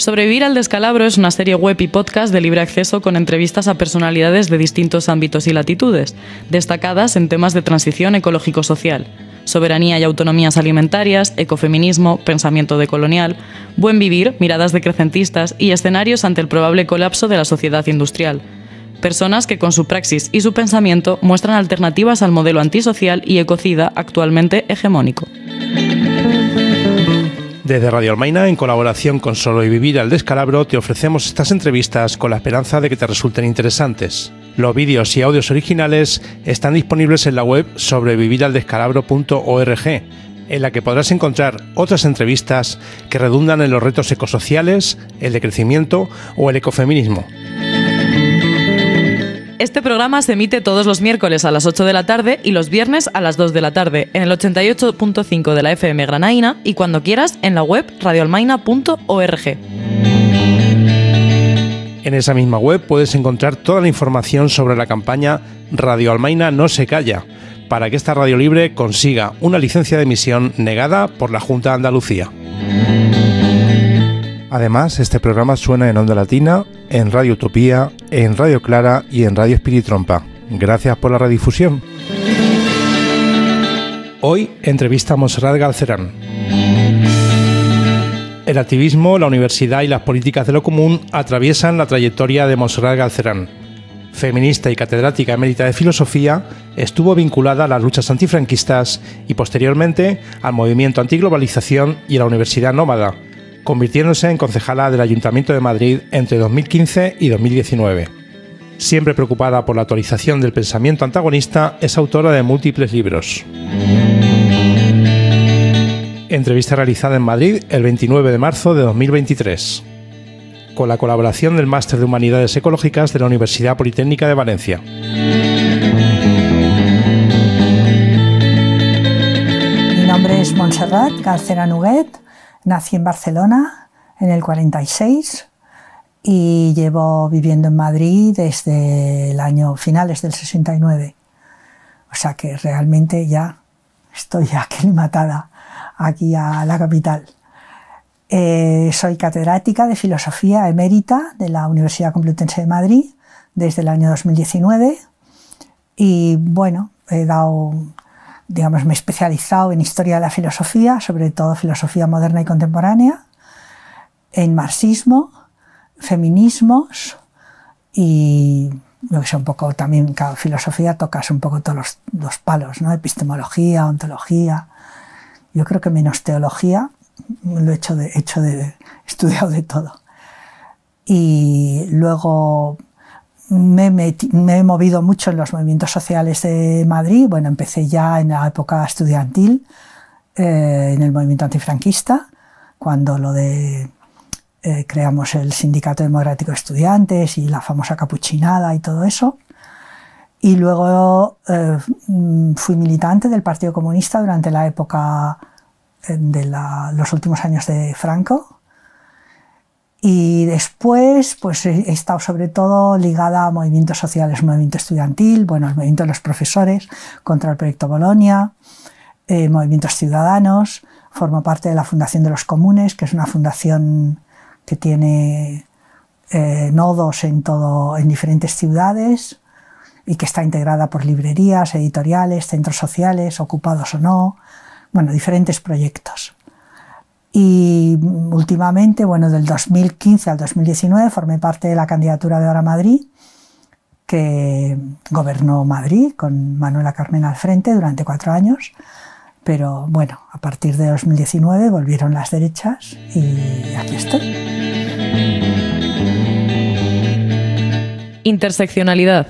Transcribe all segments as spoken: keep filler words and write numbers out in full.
Sobrevivir al descalabro es una serie web y podcast de libre acceso con entrevistas a personalidades de distintos ámbitos y latitudes, destacadas en temas de transición ecológico-social, soberanía y autonomías alimentarias, ecofeminismo, pensamiento decolonial, buen vivir, miradas decrecentistas y escenarios ante el probable colapso de la sociedad industrial. Personas que con su praxis y su pensamiento muestran alternativas al modelo antisocial y ecocida actualmente hegemónico. Desde Radio Almaina, en colaboración con Sobrevivir al Descalabro, te ofrecemos estas entrevistas con la esperanza de que te resulten interesantes. Los vídeos y audios originales están disponibles en la web sobrevivir al descalabro punto org, en la que podrás encontrar otras entrevistas que redundan en los retos ecosociales, el decrecimiento o el ecofeminismo. Este programa se emite todos los miércoles a las ocho de la tarde y los viernes a las dos de la tarde en el ochenta y ocho punto cinco de la F M Granaína y cuando quieras en la web radio almaina punto org. En esa misma web puedes encontrar toda la información sobre la campaña Radio Almaina no se calla, para que esta radio libre consiga una licencia de emisión negada por la Junta de Andalucía. Además, este programa suena en Onda Latina, en Radio Utopía, en Radio Clara y en Radio Espiritrompa. Gracias por la redifusión. Hoy entrevista a Montserrat Galcerán. El activismo, la universidad y las políticas de lo común atraviesan la trayectoria de Montserrat Galcerán. Feminista y catedrática emérita de filosofía, estuvo vinculada a las luchas antifranquistas y posteriormente al movimiento antiglobalización y a la Universidad Nómada, convirtiéndose en concejala del Ayuntamiento de Madrid entre dos mil quince y dos mil diecinueve. Siempre preocupada por la actualización del pensamiento antagonista, es autora de múltiples libros. Entrevista realizada en Madrid el veintinueve de marzo de dos mil veintitrés, con la colaboración del Máster de Humanidades Ecológicas de la Universidad Politécnica de Valencia. Mi nombre es Montserrat Galcerán Huguet. Nací en Barcelona en el cuarenta y seis y llevo viviendo en Madrid desde el año finales del sesenta y nueve. O sea que realmente ya estoy aclimatada aquí a la capital. Eh, soy catedrática de Filosofía emérita de la Universidad Complutense de Madrid desde el año dos mil diecinueve y bueno, he dado... digamos, me he especializado en historia de la filosofía, sobre todo filosofía moderna y contemporánea, en marxismo, feminismos y lo que sea un poco también, cada filosofía tocas un poco todos los, los palos, ¿no? Epistemología, ontología. Yo creo que menos teología, lo he hecho de, hecho de, he estudiado de todo. Y luego Me, me, me he movido mucho en los movimientos sociales de Madrid. Bueno, empecé ya en la época estudiantil, eh, en el movimiento antifranquista, cuando lo de eh, creamos el Sindicato Democrático de Estudiantes y la famosa capuchinada y todo eso. Y luego eh, fui militante del Partido Comunista durante la época de la, los últimos años de Franco. Y después pues he estado sobre todo ligada a movimientos sociales, movimiento estudiantil, bueno, el movimiento de los profesores contra el proyecto Bolonia, eh, movimientos ciudadanos, formo parte de la Fundación de los Comunes, que es una fundación que tiene eh, nodos en, todo, en diferentes ciudades y que está integrada por librerías, editoriales, centros sociales, ocupados o no, bueno, diferentes proyectos. Y últimamente, bueno, del dos mil quince al dos mil diecinueve formé parte de la candidatura de Ahora Madrid, que gobernó Madrid con Manuela Carmena al frente durante cuatro años, pero bueno, a partir de dos mil diecinueve volvieron las derechas y aquí estoy. Interseccionalidad.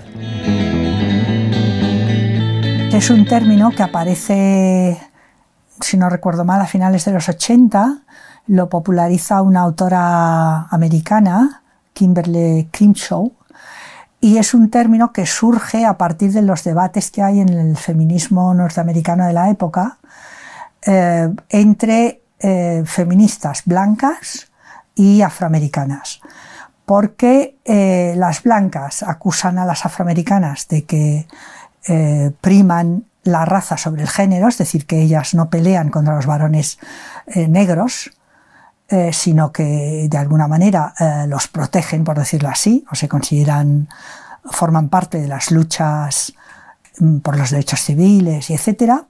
Es un término que aparece, si no recuerdo mal, a finales de los ochenta, lo populariza una autora americana, Kimberly Crenshaw, y es un término que surge a partir de los debates que hay en el feminismo norteamericano de la época eh, entre eh, feministas blancas y afroamericanas, porque eh, las blancas acusan a las afroamericanas de que eh, priman la raza sobre el género, es decir, que ellas no pelean contra los varones eh, negros, eh, sino que de alguna manera eh, los protegen, por decirlo así, o se consideran, forman parte de las luchas por los derechos civiles y etcétera.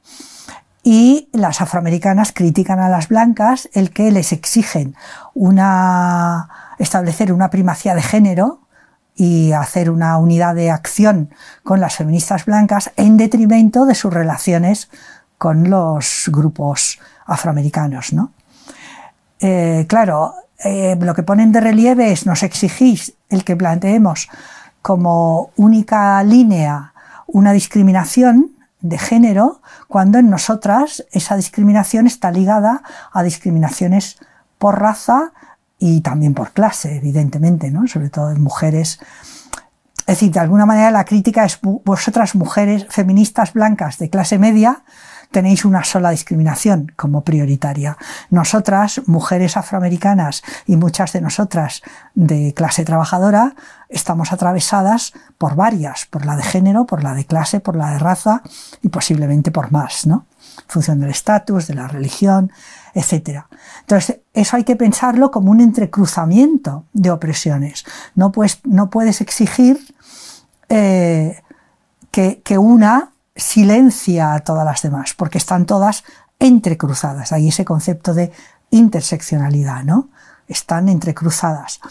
Y las afroamericanas critican a las blancas el que les exigen una, establecer una primacía de género y hacer una unidad de acción con las feministas blancas en detrimento de sus relaciones con los grupos afroamericanos, ¿no? Eh, claro, eh, lo que ponen de relieve es: nos exigís el que planteemos como única línea una discriminación de género, cuando en nosotras esa discriminación está ligada a discriminaciones por raza y también por clase, evidentemente, ¿no? Sobre todo en mujeres. Es decir, de alguna manera la crítica es: vosotras, mujeres feministas blancas de clase media, tenéis una sola discriminación como prioritaria. Nosotras, mujeres afroamericanas, y muchas de nosotras de clase trabajadora, estamos atravesadas por varias, por la de género, por la de clase, por la de raza y posiblemente por más, ¿no? En función del estatus, de la religión, etcétera. Entonces, eso hay que pensarlo como un entrecruzamiento de opresiones. No puedes, no puedes exigir eh, que, que una silencia a todas las demás, porque están todas entrecruzadas. Hay ese concepto de interseccionalidad, ¿no? Están entrecruzadas.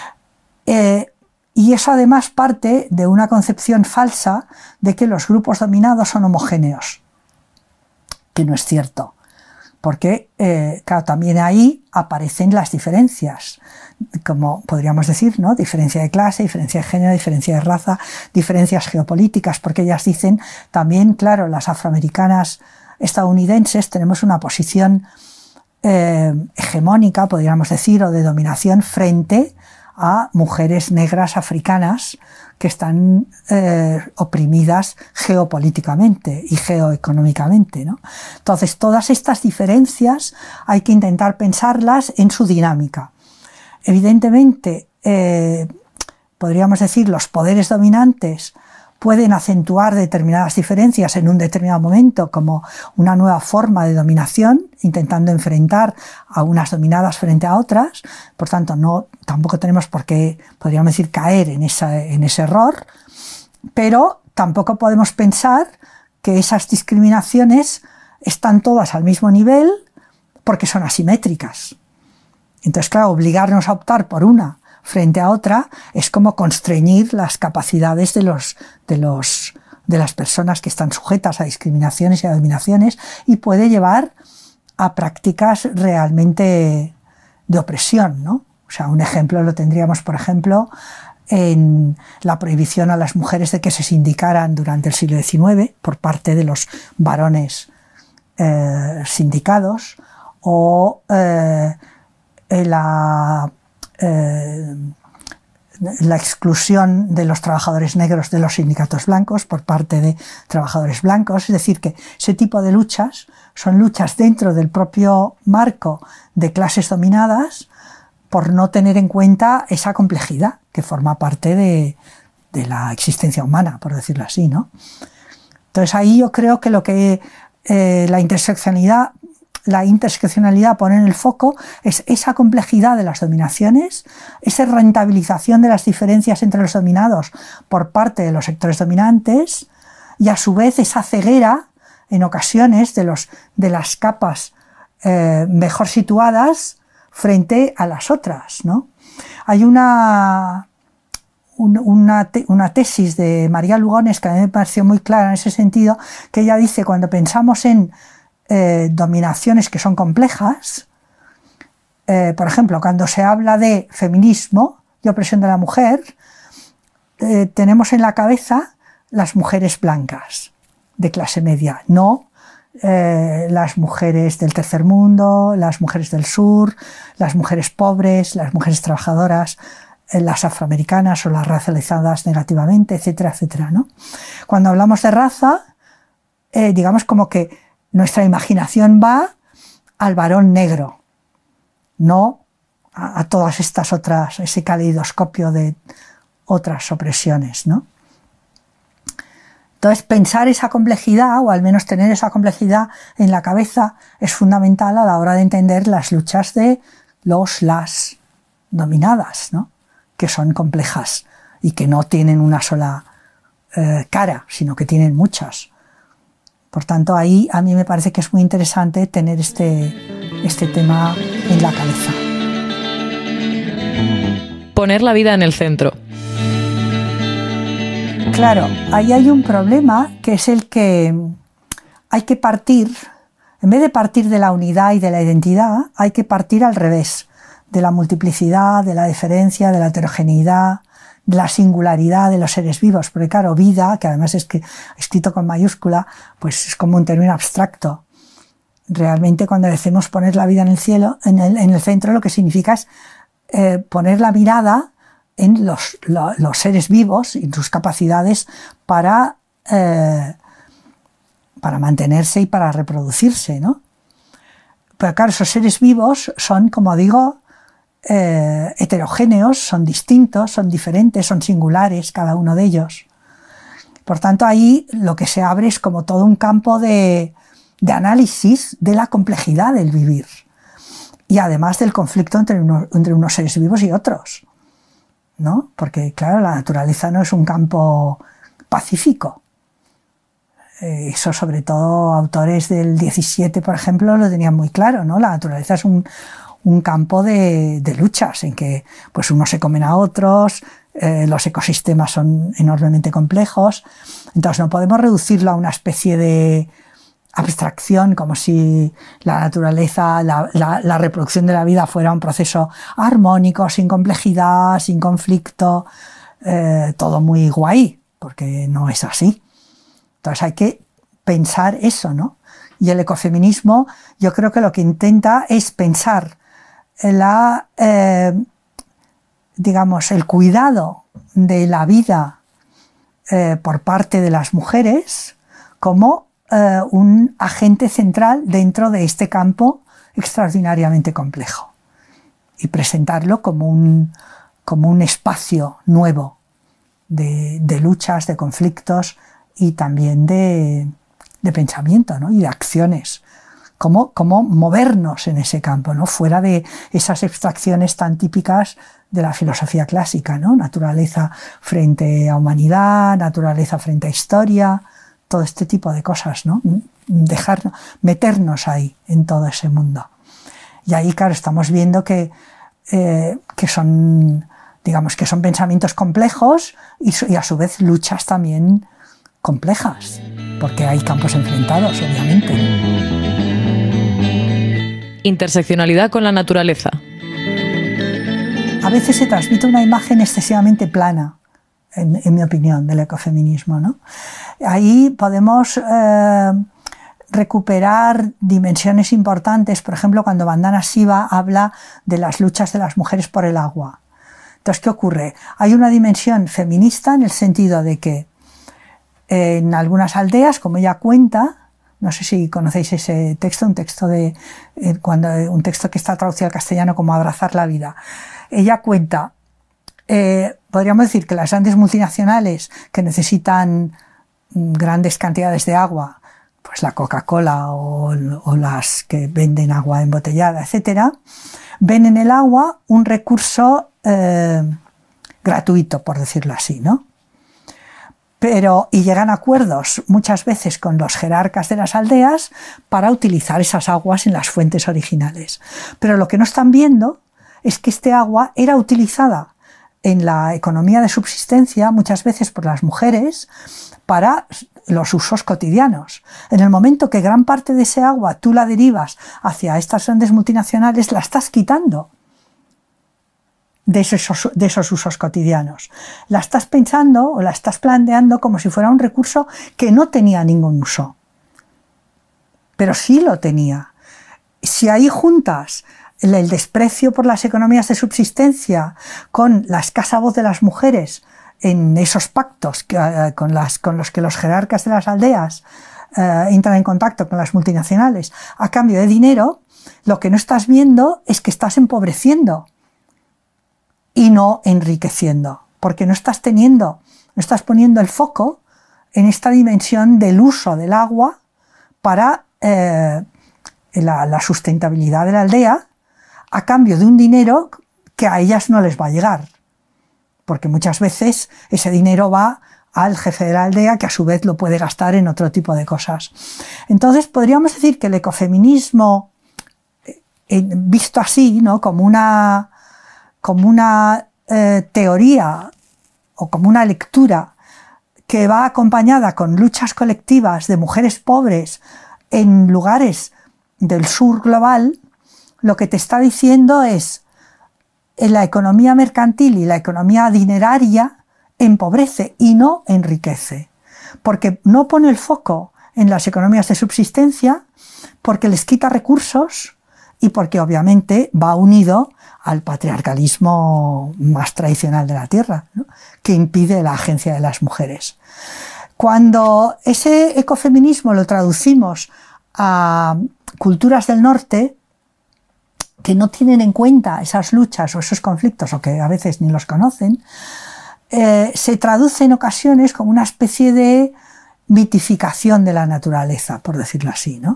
Eh, y eso además parte de una concepción falsa de que los grupos dominados son homogéneos, que no es cierto, porque eh, claro, también ahí aparecen las diferencias, como podríamos decir, ¿no? Diferencia de clase, diferencia de género, diferencia de raza, diferencias geopolíticas, porque ellas dicen también, claro, las afroamericanas estadounidenses tenemos una posición eh, hegemónica, podríamos decir, o de dominación frente a mujeres negras africanas que están eh, oprimidas geopolíticamente y geoeconómicamente, ¿no? Entonces, todas estas diferencias hay que intentar pensarlas en su dinámica. Evidentemente, eh, podríamos decir, los poderes dominantes pueden acentuar determinadas diferencias en un determinado momento como una nueva forma de dominación, intentando enfrentar a unas dominadas frente a otras. Por tanto, no, tampoco tenemos por qué, podríamos decir, caer en, esa, en ese error, pero tampoco podemos pensar que esas discriminaciones están todas al mismo nivel porque son asimétricas. Entonces, claro, obligarnos a optar por una frente a otra es como constreñir las capacidades de, los, de, los, de las personas que están sujetas a discriminaciones y a dominaciones, y puede llevar a prácticas realmente de opresión, ¿no? O sea, un ejemplo lo tendríamos, por ejemplo, en la prohibición a las mujeres de que se sindicaran durante el siglo diecinueve por parte de los varones eh, sindicados, o eh, la... Eh, la exclusión de los trabajadores negros de los sindicatos blancos por parte de trabajadores blancos. Es decir, que ese tipo de luchas son luchas dentro del propio marco de clases dominadas por no tener en cuenta esa complejidad que forma parte de, de la existencia humana, por decirlo así, ¿no? Entonces ahí yo creo que lo que eh, la interseccionalidad La interseccionalidad pone en el foco es esa complejidad de las dominaciones, esa rentabilización de las diferencias entre los dominados por parte de los sectores dominantes, y a su vez esa ceguera en ocasiones de, los, de las capas eh, mejor situadas frente a las otras, ¿no? Hay una, un, una, te, una tesis de María Lugones que a mí me pareció muy clara en ese sentido, que ella dice: cuando pensamos en Eh, dominaciones que son complejas, eh, por ejemplo, cuando se habla de feminismo y opresión de la mujer, eh, tenemos en la cabeza las mujeres blancas de clase media, no eh, las mujeres del tercer mundo, las mujeres del sur, las mujeres pobres, las mujeres trabajadoras, eh, las afroamericanas o las racializadas negativamente, etcétera, etcétera, ¿no? Cuando hablamos de raza, eh, digamos como que nuestra imaginación va al varón negro, no a, a todas estas otras, ese caleidoscopio de otras opresiones, ¿no? Entonces, pensar esa complejidad, o al menos tener esa complejidad en la cabeza, es fundamental a la hora de entender las luchas de los, las dominadas, ¿no? Que son complejas y que no tienen una sola eh, cara, sino que tienen muchas. Por tanto, ahí a mí me parece que es muy interesante tener este, este tema en la cabeza. Poner la vida en el centro. Claro, ahí hay un problema que es el que hay que partir, en vez de partir de la unidad y de la identidad, hay que partir al revés, de la multiplicidad, de la diferencia, de la heterogeneidad, de la singularidad de los seres vivos, porque claro, vida, que además es que escrito con mayúscula, pues es como un término abstracto. Realmente cuando decimos poner la vida en el cielo, en el, en el centro, lo que significa es eh, poner la mirada en los, lo, los seres vivos y sus capacidades para, eh, para mantenerse y para reproducirse, ¿no? Pero claro, esos seres vivos son, como digo, Eh, heterogéneos, son distintos, son diferentes, son singulares cada uno de ellos. Por tanto, ahí lo que se abre es como todo un campo de, de análisis de la complejidad del vivir y además del conflicto entre, uno, entre unos seres vivos y otros, ¿no? Porque claro, la naturaleza no es un campo pacífico. Eh, eso sobre todo autores del diecisiete, por ejemplo, lo tenían muy claro, ¿no? La naturaleza es un un campo de, de luchas en que pues unos se comen a otros, eh, los ecosistemas son enormemente complejos, entonces no podemos reducirlo a una especie de abstracción como si la naturaleza, la, la, la reproducción de la vida fuera un proceso armónico, sin complejidad, sin conflicto, eh, todo muy guay, porque no es así. Entonces hay que pensar eso, ¿no? Y el ecofeminismo yo creo que lo que intenta es pensar la, eh, digamos, el cuidado de la vida eh, por parte de las mujeres como eh, un agente central dentro de este campo extraordinariamente complejo y presentarlo como un, como un espacio nuevo de, de luchas, de conflictos y también de, de pensamiento, ¿no? Y de acciones. Cómo, cómo movernos en ese campo, ¿no? Fuera de esas abstracciones tan típicas de la filosofía clásica, ¿no? Naturaleza frente a humanidad, naturaleza frente a historia, todo este tipo de cosas, ¿no? Dejar, meternos ahí en todo ese mundo. Y ahí, claro, estamos viendo que, eh, que son, digamos, que son pensamientos complejos y, y a su vez luchas también complejas, porque hay campos enfrentados, obviamente. Interseccionalidad con la naturaleza. A veces se transmite una imagen excesivamente plana, en, en mi opinión, del ecofeminismo, ¿no? Ahí podemos eh, recuperar dimensiones importantes, por ejemplo, cuando Vandana Shiva habla de las luchas de las mujeres por el agua. Entonces, ¿qué ocurre? Hay una dimensión feminista en el sentido de que en algunas aldeas, como ella cuenta, no sé si conocéis ese texto, un texto, de, eh, cuando, un texto que está traducido al castellano como Abrazar la vida. Ella cuenta, eh, podríamos decir que las grandes multinacionales que necesitan grandes cantidades de agua, pues la Coca-Cola o, o las que venden agua embotellada, etcétera, ven en el agua un recurso eh, gratuito, por decirlo así, ¿no? Pero, y llegan a acuerdos muchas veces con los jerarcas de las aldeas para utilizar esas aguas en las fuentes originales. Pero lo que no están viendo es que este agua era utilizada en la economía de subsistencia muchas veces por las mujeres para los usos cotidianos. En el momento que gran parte de ese agua tú la derivas hacia estas grandes multinacionales, la estás quitando de esos, de esos usos cotidianos. La estás pensando o la estás planteando como si fuera un recurso que no tenía ningún uso. Pero sí lo tenía. Si ahí juntas el, el desprecio por las economías de subsistencia con la escasa voz de las mujeres en esos pactos que, eh, con, las, con los que los jerarcas de las aldeas eh, entran en contacto con las multinacionales a cambio de dinero, lo que no estás viendo es que estás empobreciendo y no enriqueciendo, porque no estás teniendo, no estás poniendo el foco en esta dimensión del uso del agua para eh, la, la sustentabilidad de la aldea, a cambio de un dinero que a ellas no les va a llegar, porque muchas veces ese dinero va al jefe de la aldea, que a su vez lo puede gastar en otro tipo de cosas. Entonces podríamos decir que el ecofeminismo, eh, visto así, ¿no?, como una, como una eh, teoría o como una lectura que va acompañada con luchas colectivas de mujeres pobres en lugares del sur global, lo que te está diciendo es en la economía mercantil y la economía dineraria empobrece y no enriquece, porque no pone el foco en las economías de subsistencia, porque les quita recursos y porque obviamente va unido al patriarcalismo más tradicional de la Tierra, ¿no?, que impide la agencia de las mujeres. Cuando ese ecofeminismo lo traducimos a culturas del norte, que no tienen en cuenta esas luchas o esos conflictos, o que a veces ni los conocen, eh, se traduce en ocasiones como una especie de mitificación de la naturaleza, por decirlo así, ¿no?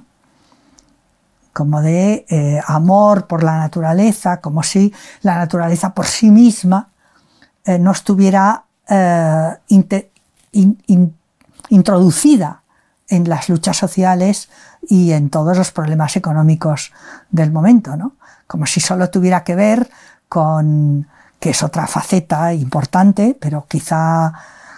Como de eh, amor por la naturaleza, como si la naturaleza por sí misma eh, no estuviera eh, inter, in, in, introducida en las luchas sociales y en todos los problemas económicos del momento, ¿no? Como si solo tuviera que ver con, que es otra faceta importante, pero quizá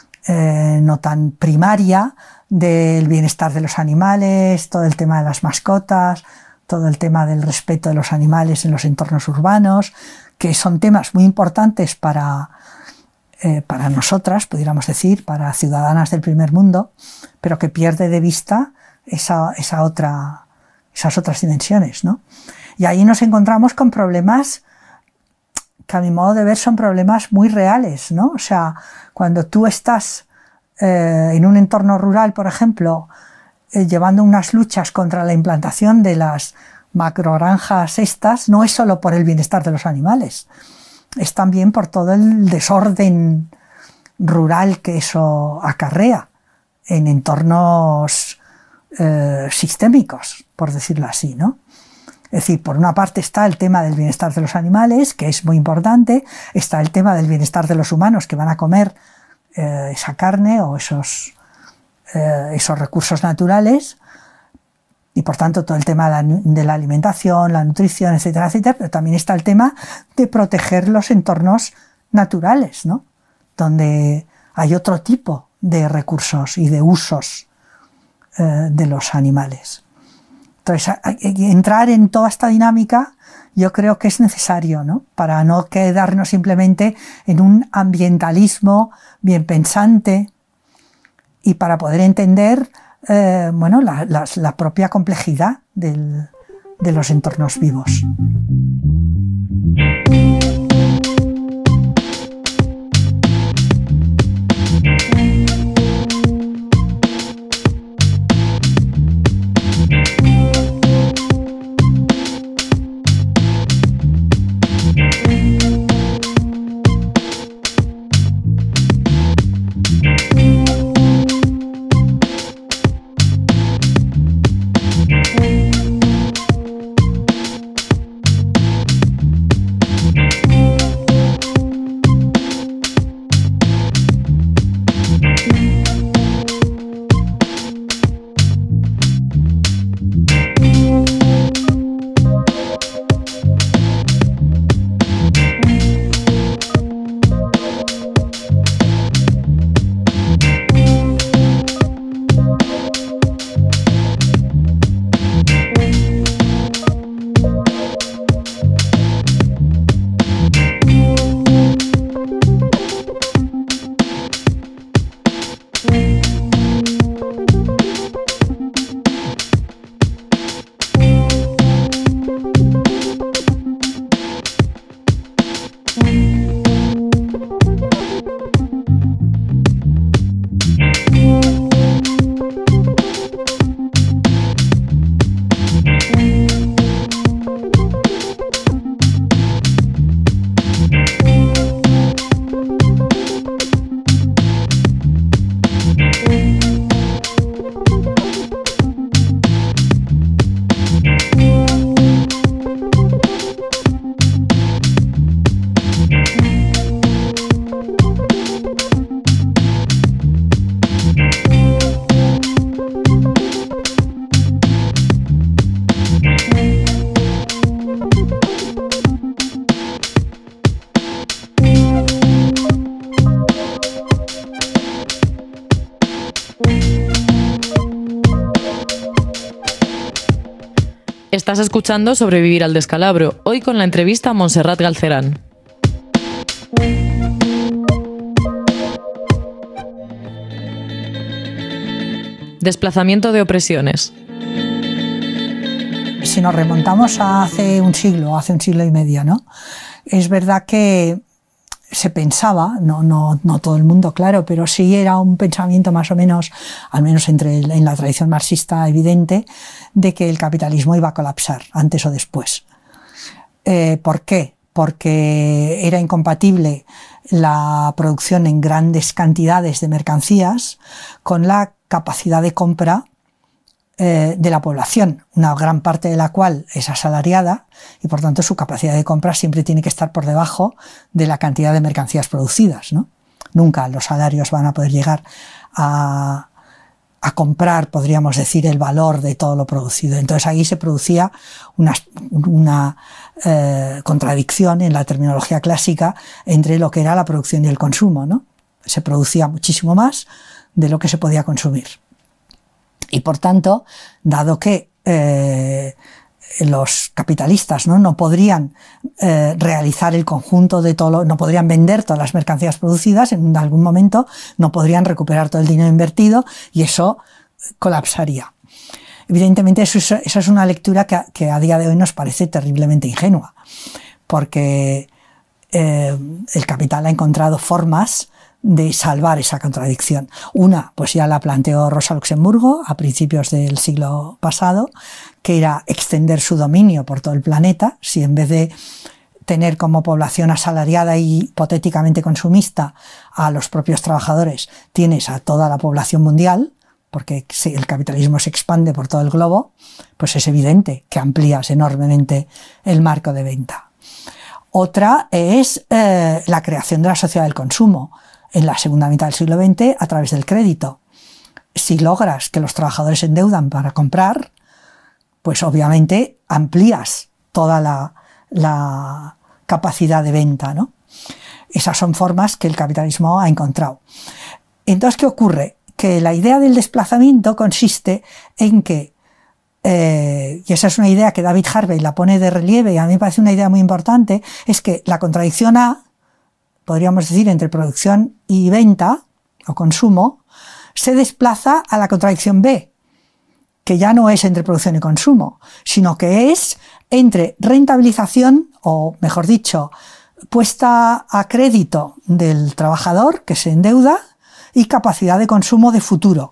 eh, no tan primaria, del bienestar de los animales, todo el tema de las mascotas, todo el tema del respeto de los animales en los entornos urbanos, que son temas muy importantes para, eh, para nosotras, pudiéramos decir, para ciudadanas del primer mundo, pero que pierde de vista esa, esa otra, esas otras dimensiones, ¿no? Y ahí nos encontramos con problemas que a mi modo de ver son problemas muy reales, ¿no? O sea, cuando tú estás eh, en un entorno rural, por ejemplo, eh, llevando unas luchas contra la implantación de las macrogranjas estas, no es solo por el bienestar de los animales, es también por todo el desorden rural que eso acarrea en entornos eh, sistémicos, por decirlo así, ¿no? Es decir, por una parte está el tema del bienestar de los animales, que es muy importante, está el tema del bienestar de los humanos que van a comer eh, esa carne o esos, eh, esos recursos naturales, y por tanto todo el tema de la, de la alimentación, la nutrición, etcétera, etcétera, pero también está el tema de proteger los entornos naturales, ¿no?, donde hay otro tipo de recursos y de usos eh, de los animales. Entonces, entrar en toda esta dinámica yo creo que es necesario, ¿no?, para no quedarnos simplemente en un ambientalismo bien pensante y para poder entender eh, bueno, la, la, la propia complejidad del, de los entornos vivos. Estás escuchando Sobrevivir al descalabro, hoy con la entrevista a Montserrat Galcerán. Desplazamiento de opresiones. Si nos remontamos a hace un siglo, hace un siglo y medio, ¿no? Es verdad que se pensaba, no, no, no todo el mundo, claro, pero sí era un pensamiento más o menos, al menos entre el, en la tradición marxista evidente, de que el capitalismo iba a colapsar antes o después. Eh, ¿Por qué? Porque era incompatible la producción en grandes cantidades de mercancías con la capacidad de compra eh, de la población, una gran parte de la cual es asalariada y por tanto su capacidad de compra siempre tiene que estar por debajo de la cantidad de mercancías producidas, ¿no? Nunca los salarios van a poder llegar a, a comprar, podríamos decir, el valor de todo lo producido. Entonces ahí se producía una, una eh, contradicción en la terminología clásica entre lo que era la producción y el consumo, ¿no? Se producía muchísimo más de lo que se podía consumir. Y por tanto, dado que eh, los capitalistas no, no podrían eh, realizar el conjunto de todo, lo, no podrían vender todas las mercancías producidas, en algún momento no podrían recuperar todo el dinero invertido y eso colapsaría. Evidentemente eso es, esa es una lectura que, que a día de hoy nos parece terriblemente ingenua, porque eh, el capital ha encontrado formas de salvar esa contradicción. Una, pues ya la planteó Rosa Luxemburgo a principios del siglo pasado, que era extender su dominio por todo el planeta. Si en vez de tener como población asalariada y hipotéticamente consumista a los propios trabajadores, tienes a toda la población mundial, porque si el capitalismo se expande por todo el globo, pues es evidente que amplías enormemente el marco de venta. Otra es eh, la creación de la sociedad del consumo en la segunda mitad del siglo veinte a través del crédito. Si logras que los trabajadores se endeudan para comprar, pues obviamente amplías toda la, la capacidad de venta, ¿no? Esas son formas que el capitalismo ha encontrado. Entonces, ¿qué ocurre? Que la idea del desplazamiento consiste en que, eh, y esa es una idea que David Harvey la pone de relieve y a mí me parece una idea muy importante, es que la contradicción A, podríamos decir, entre producción y venta o consumo, se desplaza a la contradicción B, que ya no es entre producción y consumo, sino que es entre rentabilización, o mejor dicho, puesta a crédito del trabajador que se endeuda y capacidad de consumo de futuro.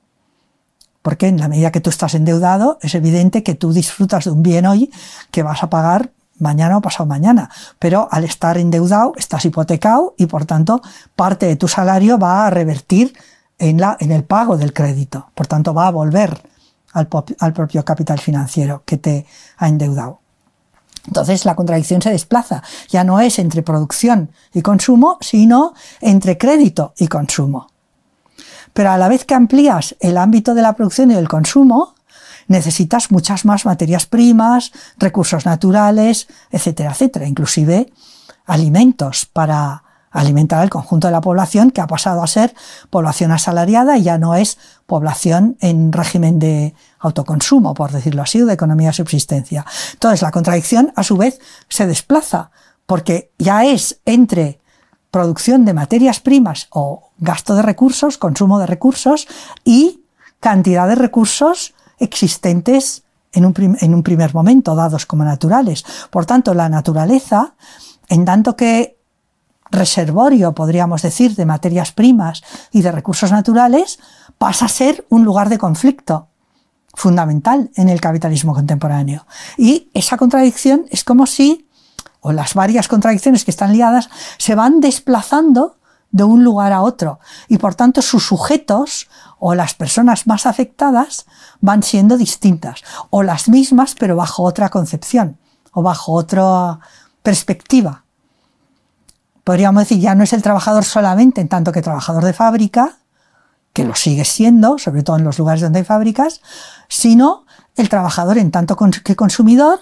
Porque en la medida que tú estás endeudado, es evidente que tú disfrutas de un bien hoy que vas a pagar mañana o pasado mañana, pero al estar endeudado estás hipotecado y por tanto parte de tu salario va a revertir en, la, en el pago del crédito, por tanto va a volver al, al propio capital financiero que te ha endeudado. Entonces la contradicción se desplaza, ya no es entre producción y consumo, sino entre crédito y consumo. Pero a la vez que amplías el ámbito de la producción y del consumo, necesitas muchas más materias primas, recursos naturales, etcétera, etcétera, inclusive alimentos para alimentar al conjunto de la población que ha pasado a ser población asalariada y ya no es población en régimen de autoconsumo, por decirlo así, o de economía de subsistencia. Entonces la contradicción a su vez se desplaza porque ya es entre producción de materias primas o gasto de recursos, consumo de recursos y cantidad de recursos existentes en un, prim en un primer momento, dados como naturales. Por tanto, la naturaleza, en tanto que reservorio, podríamos decir, de materias primas y de recursos naturales, pasa a ser un lugar de conflicto fundamental en el capitalismo contemporáneo. Y esa contradicción es como si, o las varias contradicciones que están liadas, se van desplazando de un lugar a otro y por tanto sus sujetos o las personas más afectadas van siendo distintas o las mismas pero bajo otra concepción o bajo otra perspectiva. Podríamos decir, ya no es el trabajador solamente en tanto que trabajador de fábrica, que lo sigue siendo, sobre todo en los lugares donde hay fábricas, sino el trabajador en tanto que consumidor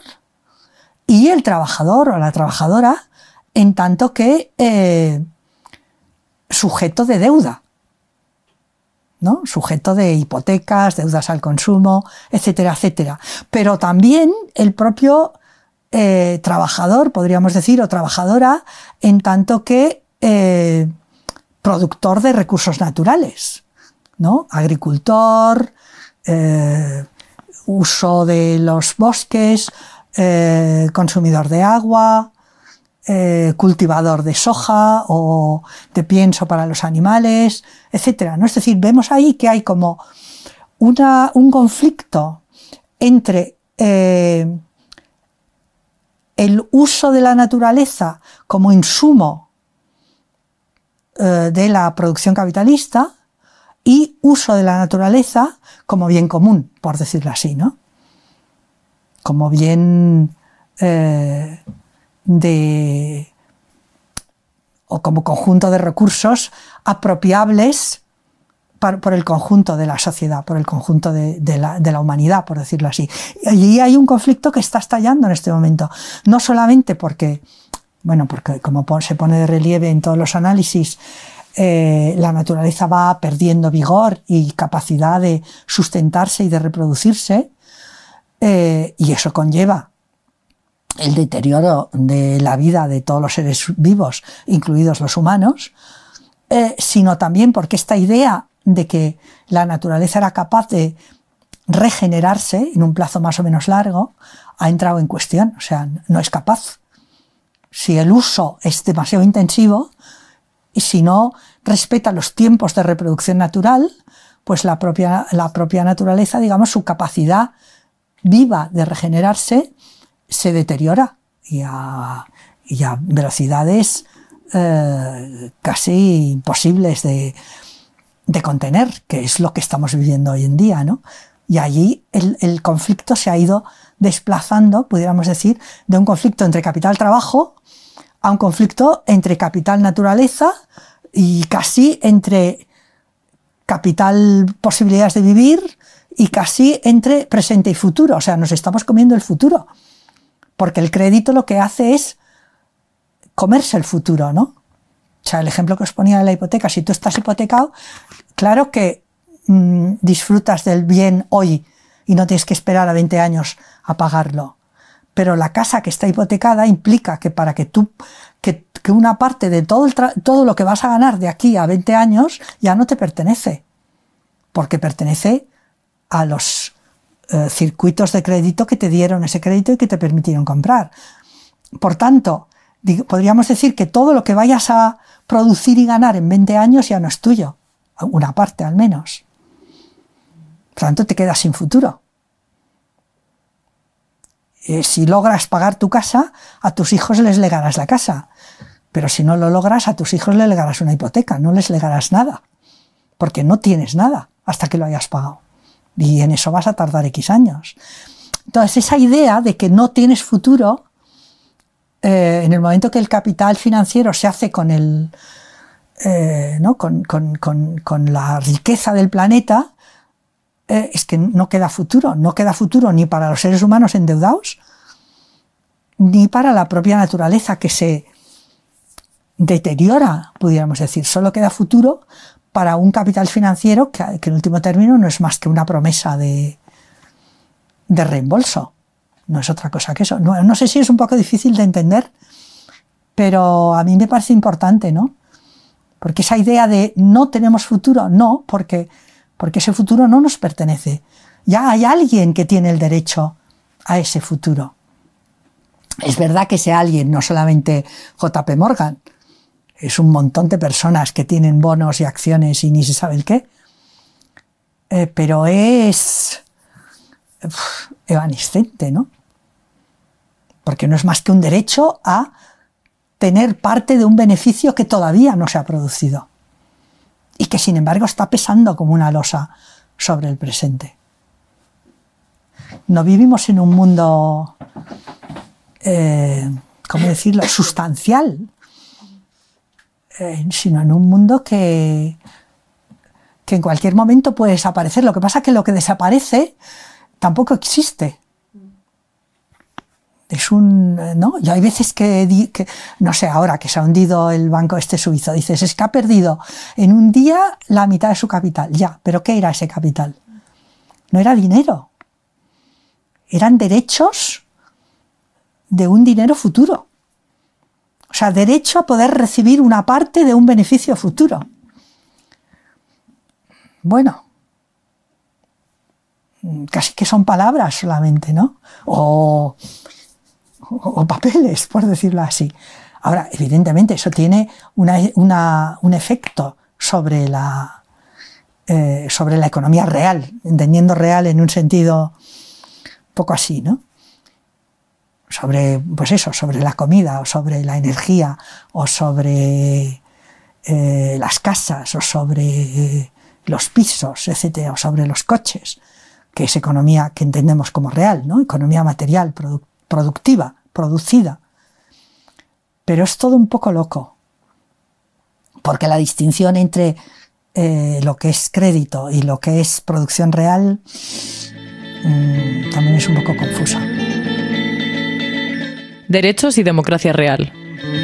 y el trabajador o la trabajadora en tanto que eh, sujeto de deuda. ¿no? Sujeto de hipotecas, deudas al consumo, etcétera, etcétera. Pero también el propio eh, trabajador, podríamos decir, o trabajadora, en tanto que eh, productor de recursos naturales, ¿no? Agricultor, eh, uso de los bosques, eh, consumidor de agua, eh, cultivador de soja o de pienso para los animales, etcétera, ¿no? Es decir, vemos ahí que hay como una, un conflicto entre eh, el uso de la naturaleza como insumo eh, de la producción capitalista y uso de la naturaleza como bien común, por decirlo así, ¿no? Como bien eh, de o como conjunto de recursos apropiables para, por el conjunto de la sociedad, por el conjunto de, de, la, de la humanidad, por decirlo así. Y allí hay un conflicto que está estallando en este momento, no solamente porque, bueno, porque como se pone de relieve en todos los análisis, Eh, la naturaleza va perdiendo vigor y capacidad de sustentarse y de reproducirse, eh, y eso conlleva el deterioro de la vida de todos los seres vivos, incluidos los humanos, eh, sino también porque esta idea de que la naturaleza era capaz de regenerarse en un plazo más o menos largo ha entrado en cuestión, o sea, no es capaz. Si el uso es demasiado intensivo, y si no respeta los tiempos de reproducción natural, pues la propia, la propia naturaleza, digamos, su capacidad viva de regenerarse se deteriora y a, y a velocidades eh, casi imposibles de, de contener, que es lo que estamos viviendo hoy en día, ¿no? Y allí el, el conflicto se ha ido desplazando, pudiéramos decir, de un conflicto entre capital-trabajo a un conflicto entre capital-naturaleza y casi entre capital-posibilidades de vivir y casi entre presente y futuro. O sea, nos estamos comiendo el futuro, porque el crédito lo que hace es comerse el futuro, ¿no? O sea, el ejemplo que os ponía de la hipoteca, si tú estás hipotecado, claro que mmm, disfrutas del bien hoy y no tienes que esperar a veinte años a pagarlo. Pero la casa que está hipotecada implica que para que tú, que, que una parte de todo, el todo lo que vas a ganar de aquí a veinte años ya no te pertenece, porque pertenece a los eh, circuitos de crédito que te dieron ese crédito y que te permitieron comprar. Por tanto, digo, podríamos decir que todo lo que vayas a producir y ganar en veinte años ya no es tuyo, una parte al menos. Por tanto, te quedas sin futuro. Eh, si logras pagar tu casa, a tus hijos les legarás la casa. Pero si no lo logras, a tus hijos les legarás una hipoteca, no les legarás nada. Porque no tienes nada hasta que lo hayas pagado. Y en eso vas a tardar X años. Entonces, esa idea de que no tienes futuro, eh, en el momento que el capital financiero se hace con, el, eh, ¿no? con, con, con, con la riqueza del planeta, es que no queda futuro, no queda futuro ni para los seres humanos endeudados, ni para la propia naturaleza que se deteriora, pudiéramos decir. Solo queda futuro para un capital financiero que, que en último término no es más que una promesa de, de reembolso. No es otra cosa que eso. No, no sé si es un poco difícil de entender, pero a mí me parece importante, ¿no? Porque esa idea de no tenemos futuro, no, porque... porque ese futuro no nos pertenece. Ya hay alguien que tiene el derecho a ese futuro. Es verdad que ese alguien no solamente J P Morgan, es un montón de personas que tienen bonos y acciones y ni se sabe el qué, eh, pero es uf, evanescente, ¿no? Porque no es más que un derecho a tener parte de un beneficio que todavía no se ha producido y que sin embargo está pesando como una losa sobre el presente. No vivimos en un mundo, eh, ¿cómo decirlo?, sustancial, eh, sino en un mundo que, que en cualquier momento puede desaparecer. Lo que pasa es que lo que desaparece tampoco existe. Es un, ¿no? Yo hay veces que, di, que, no sé, ahora que se ha hundido el banco este suizo, dices, es que ha perdido en un día la mitad de su capital. Ya, pero ¿qué era ese capital? No era dinero. Eran derechos de un dinero futuro. O sea, derecho a poder recibir una parte de un beneficio futuro. Bueno, casi que son palabras solamente, ¿no? O, o, o papeles, por decirlo así. Ahora, evidentemente, eso tiene una, una, un efecto sobre la, eh, sobre la economía real, entendiendo real en un sentido un poco así, ¿no? Sobre, pues eso, sobre la comida, o sobre la energía, o sobre eh, las casas, o sobre eh, los pisos, etcétera, o sobre los coches, que es economía que entendemos como real, ¿no? Economía material, produ productiva, producida. Pero es todo un poco loco, porque la distinción entre eh, lo que es crédito y lo que es producción real mmm, también es un poco confusa. Derechos y democracia real.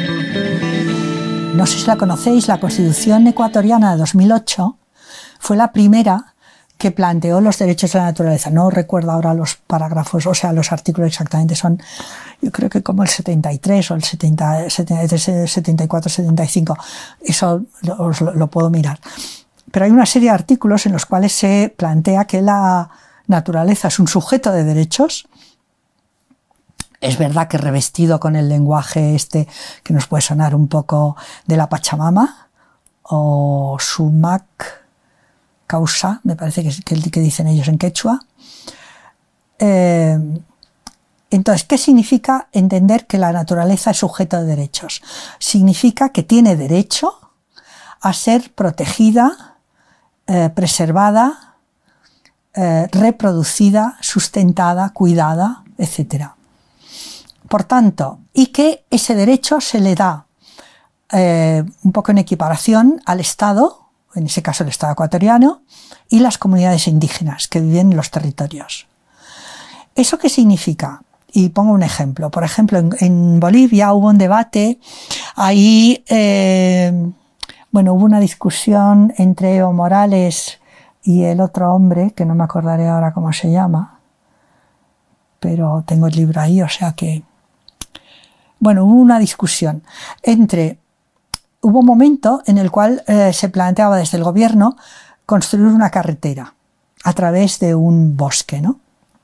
No sé si la conocéis, la Constitución ecuatoriana de dos mil ocho fue la primera que planteó los derechos de la naturaleza. No recuerdo ahora los parágrafos, o sea, los artículos exactamente, son yo creo que como el setenta y tres o el setenta, setenta y cuatro, setenta y cinco, eso os lo, lo puedo mirar. Pero hay una serie de artículos en los cuales se plantea que la naturaleza es un sujeto de derechos. Es verdad que revestido con el lenguaje este que nos puede sonar un poco de la Pachamama o Sumac Causa, me parece que es el que dicen ellos en quechua. Eh, entonces, ¿qué significa entender que la naturaleza es sujeto de derechos? Significa que tiene derecho a ser protegida, eh, preservada, eh, reproducida, sustentada, cuidada, etcétera. Por tanto, y que ese derecho se le da eh, un poco en equiparación al Estado, en ese caso el Estado ecuatoriano, y las comunidades indígenas que viven en los territorios. ¿Eso qué significa? Y pongo un ejemplo. Por ejemplo, en, en Bolivia hubo un debate, ahí, eh, bueno, hubo una discusión entre Evo Morales y el otro hombre, que no me acordaré ahora cómo se llama, pero tengo el libro ahí, o sea que... Bueno, hubo una discusión entre... Hubo un momento en el cual eh, se planteaba desde el gobierno construir una carretera a través de un bosque, ¿no?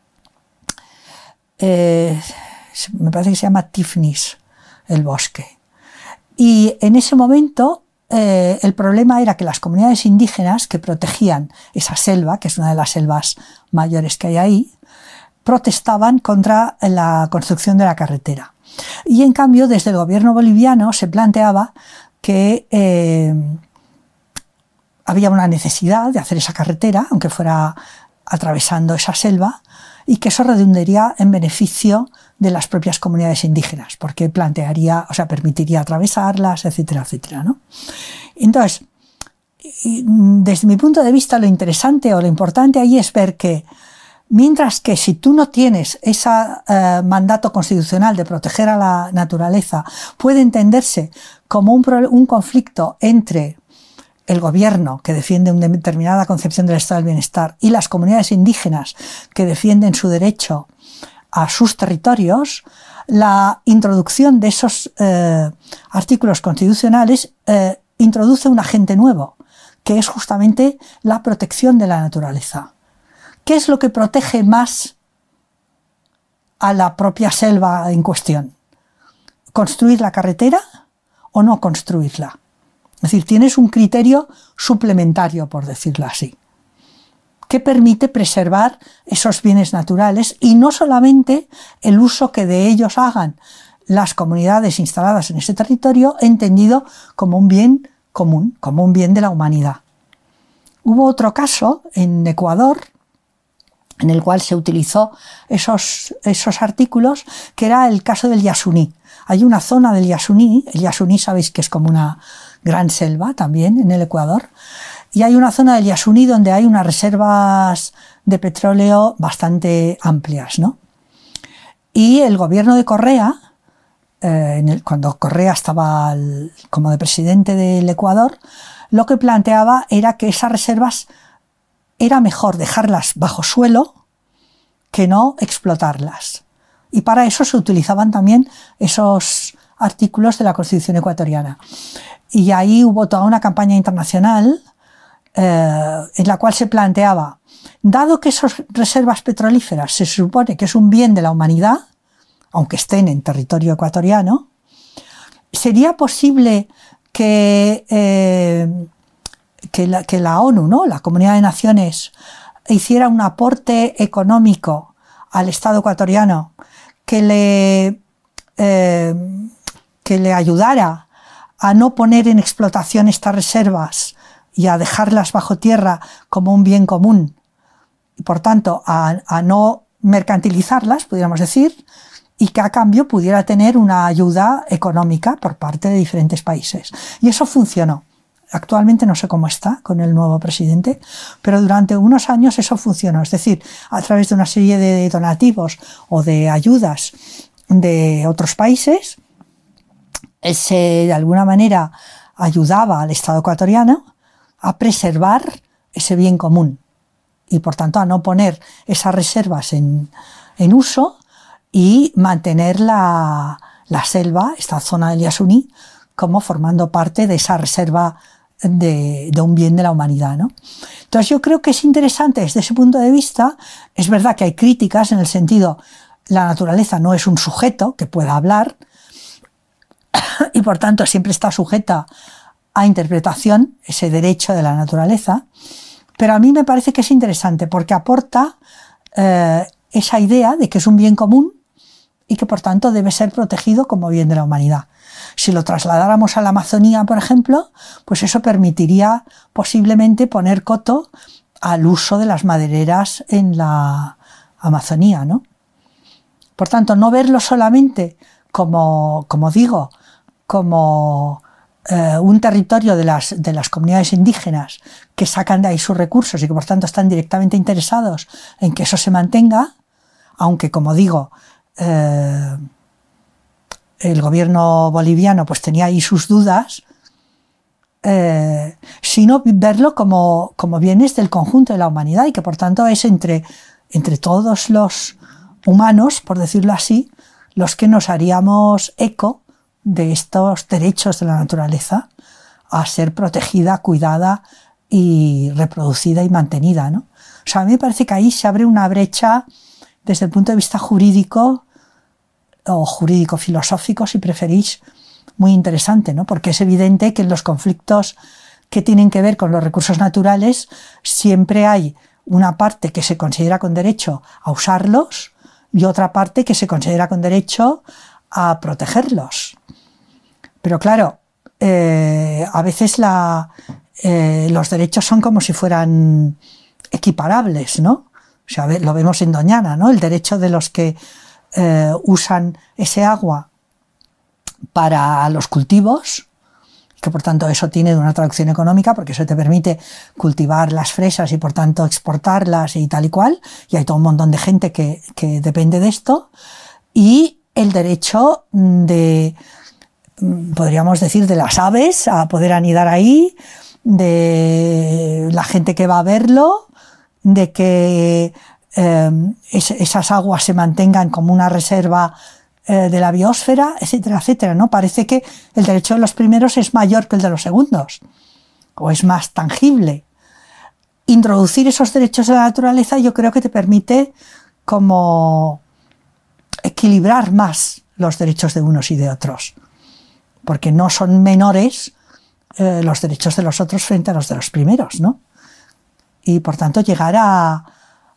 Eh, me parece que se llama Tifnis, el bosque. Y en ese momento eh, el problema era que las comunidades indígenas que protegían esa selva, que es una de las selvas mayores que hay ahí, protestaban contra la construcción de la carretera. Y en cambio, desde el gobierno boliviano se planteaba que eh, había una necesidad de hacer esa carretera, aunque fuera atravesando esa selva, y que eso redundaría en beneficio de las propias comunidades indígenas, porque plantearía, o sea, permitiría atravesarlas, etcétera, etcétera, ¿no? Entonces, desde mi punto de vista, lo interesante o lo importante ahí es ver que mientras que si tú no tienes ese eh, mandato constitucional de proteger a la naturaleza, puede entenderse como un, un conflicto entre el gobierno, que defiende una determinada concepción del estado del bienestar, y las comunidades indígenas, que defienden su derecho a sus territorios, la introducción de esos eh, artículos constitucionales eh, introduce un agente nuevo, que es justamente la protección de la naturaleza. ¿Qué es lo que protege más a la propia selva en cuestión? ¿Construir la carretera o no construirla? Es decir, tienes un criterio suplementario, por decirlo así, que permite preservar esos bienes naturales y no solamente el uso que de ellos hagan las comunidades instaladas en ese territorio, entendido como un bien común, como un bien de la humanidad. Hubo otro caso en Ecuador, en el cual se utilizó esos, esos artículos, que era el caso del Yasuní. Hay una zona del Yasuní, el Yasuní sabéis que es como una gran selva también en el Ecuador, y hay una zona del Yasuní donde hay unas reservas de petróleo bastante amplias, ¿no? Y el gobierno de Correa, eh, en el, cuando Correa estaba el, como de presidente del Ecuador, lo que planteaba era que esas reservas era mejor dejarlas bajo suelo que no explotarlas. Y para eso se utilizaban también esos artículos de la Constitución ecuatoriana. Y ahí hubo toda una campaña internacional eh, en la cual se planteaba, dado que esas reservas petrolíferas se supone que es un bien de la humanidad, aunque estén en territorio ecuatoriano, ¿sería posible que, eh, que, la, que la ONU, ¿no?, la Comunidad de Naciones, hiciera un aporte económico al Estado ecuatoriano que le, eh, que le ayudara a no poner en explotación estas reservas y a dejarlas bajo tierra como un bien común, y por tanto a, a no mercantilizarlas, pudiéramos decir, y que a cambio pudiera tener una ayuda económica por parte de diferentes países? Y eso funcionó. Actualmente no sé cómo está con el nuevo presidente, pero durante unos años eso funcionó. Es decir, a través de una serie de donativos o de ayudas de otros países, se de alguna manera ayudaba al Estado ecuatoriano a preservar ese bien común y por tanto a no poner esas reservas en, en uso y mantener la, la selva, esta zona del Yasuní, como formando parte de esa reserva de, de un bien de la humanidad, ¿no? Entonces yo creo que es interesante desde ese punto de vista. Es verdad que hay críticas en el sentido, la naturaleza no es un sujeto que pueda hablar y por tanto siempre está sujeta a interpretación ese derecho de la naturaleza, pero a mí me parece que es interesante porque aporta eh, esa idea de que es un bien común y que por tanto debe ser protegido como bien de la humanidad. Si lo trasladáramos a la Amazonía, por ejemplo, pues eso permitiría posiblemente poner coto al uso de las madereras en la Amazonía, ¿no? Por tanto, no verlo solamente como, como digo, como eh, un territorio de las, de las comunidades indígenas que sacan de ahí sus recursos y que por tanto están directamente interesados en que eso se mantenga, aunque como digo, eh, el gobierno boliviano pues tenía ahí sus dudas, eh, sino verlo como, como bienes del conjunto de la humanidad y que por tanto es entre, entre todos los humanos, por decirlo así, los que nos haríamos eco de estos derechos de la naturaleza a ser protegida, cuidada y reproducida y mantenida, ¿no? O sea, a mí me parece que ahí se abre una brecha desde el punto de vista jurídico o jurídico-filosófico, si preferís, muy interesante, ¿no? Porque es evidente que en los conflictos que tienen que ver con los recursos naturales siempre hay una parte que se considera con derecho a usarlos y otra parte que se considera con derecho a protegerlos. Pero claro, eh, a veces la, eh, los derechos son como si fueran equiparables, ¿no? O sea, lo vemos en Doñana, ¿no? El derecho de los que eh, usan ese agua para los cultivos, que por tanto eso tiene una traducción económica porque eso te permite cultivar las fresas y por tanto exportarlas y tal y cual, y hay todo un montón de gente que, que depende de esto, y el derecho de, podríamos decir, de las aves a poder anidar ahí, de la gente que va a verlo, de que eh, es, esas aguas se mantengan como una reserva eh, de la biosfera, etcétera, etcétera, ¿no? Parece que el derecho de los primeros es mayor que el de los segundos, o es más tangible. Introducir esos derechos de la naturaleza yo creo que te permite como equilibrar más los derechos de unos y de otros, porque no son menores eh, los derechos de los otros frente a los de los primeros, ¿no? Y por tanto llegar a,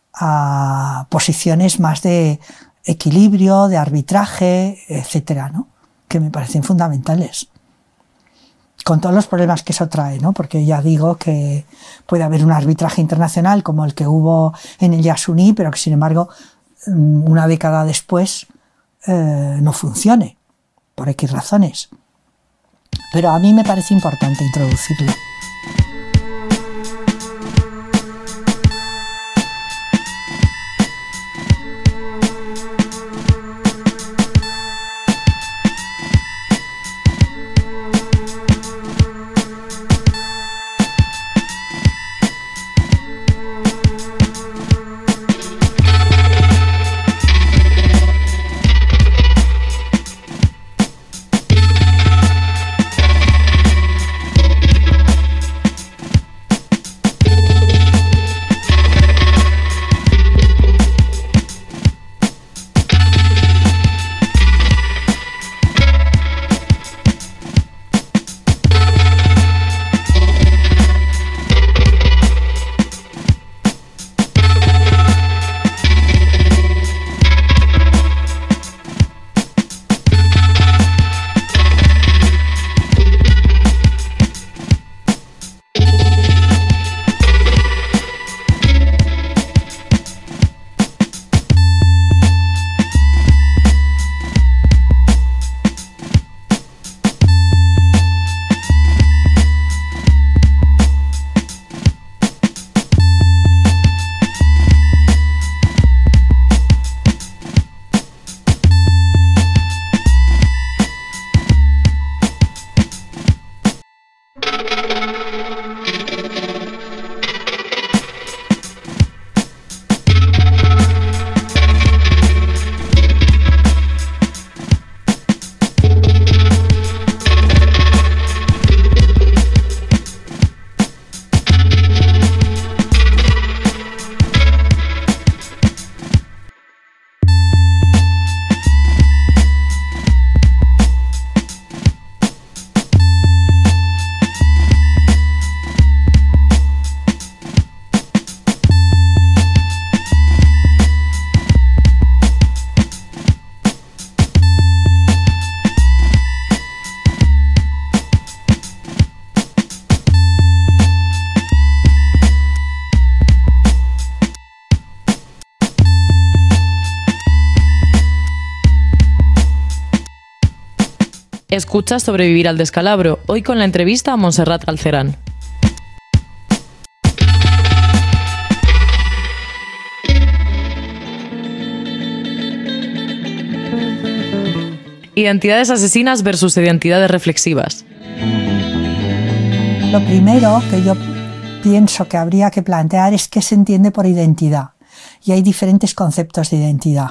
a posiciones más de equilibrio, de arbitraje, etcétera, ¿no? Que me parecen fundamentales, con todos los problemas que eso trae, ¿no? Porque ya digo que puede haber un arbitraje internacional como el que hubo en el Yasuní, pero que sin embargo una década después eh, no funcione, por X razones. Pero a mí me parece importante introducirlo. Escuchas Sobrevivir al descalabro, hoy con la entrevista a Montserrat Galcerán. Identidades asesinas versus identidades reflexivas. Lo primero que yo pienso que habría que plantear es qué se entiende por identidad. Y hay diferentes conceptos de identidad.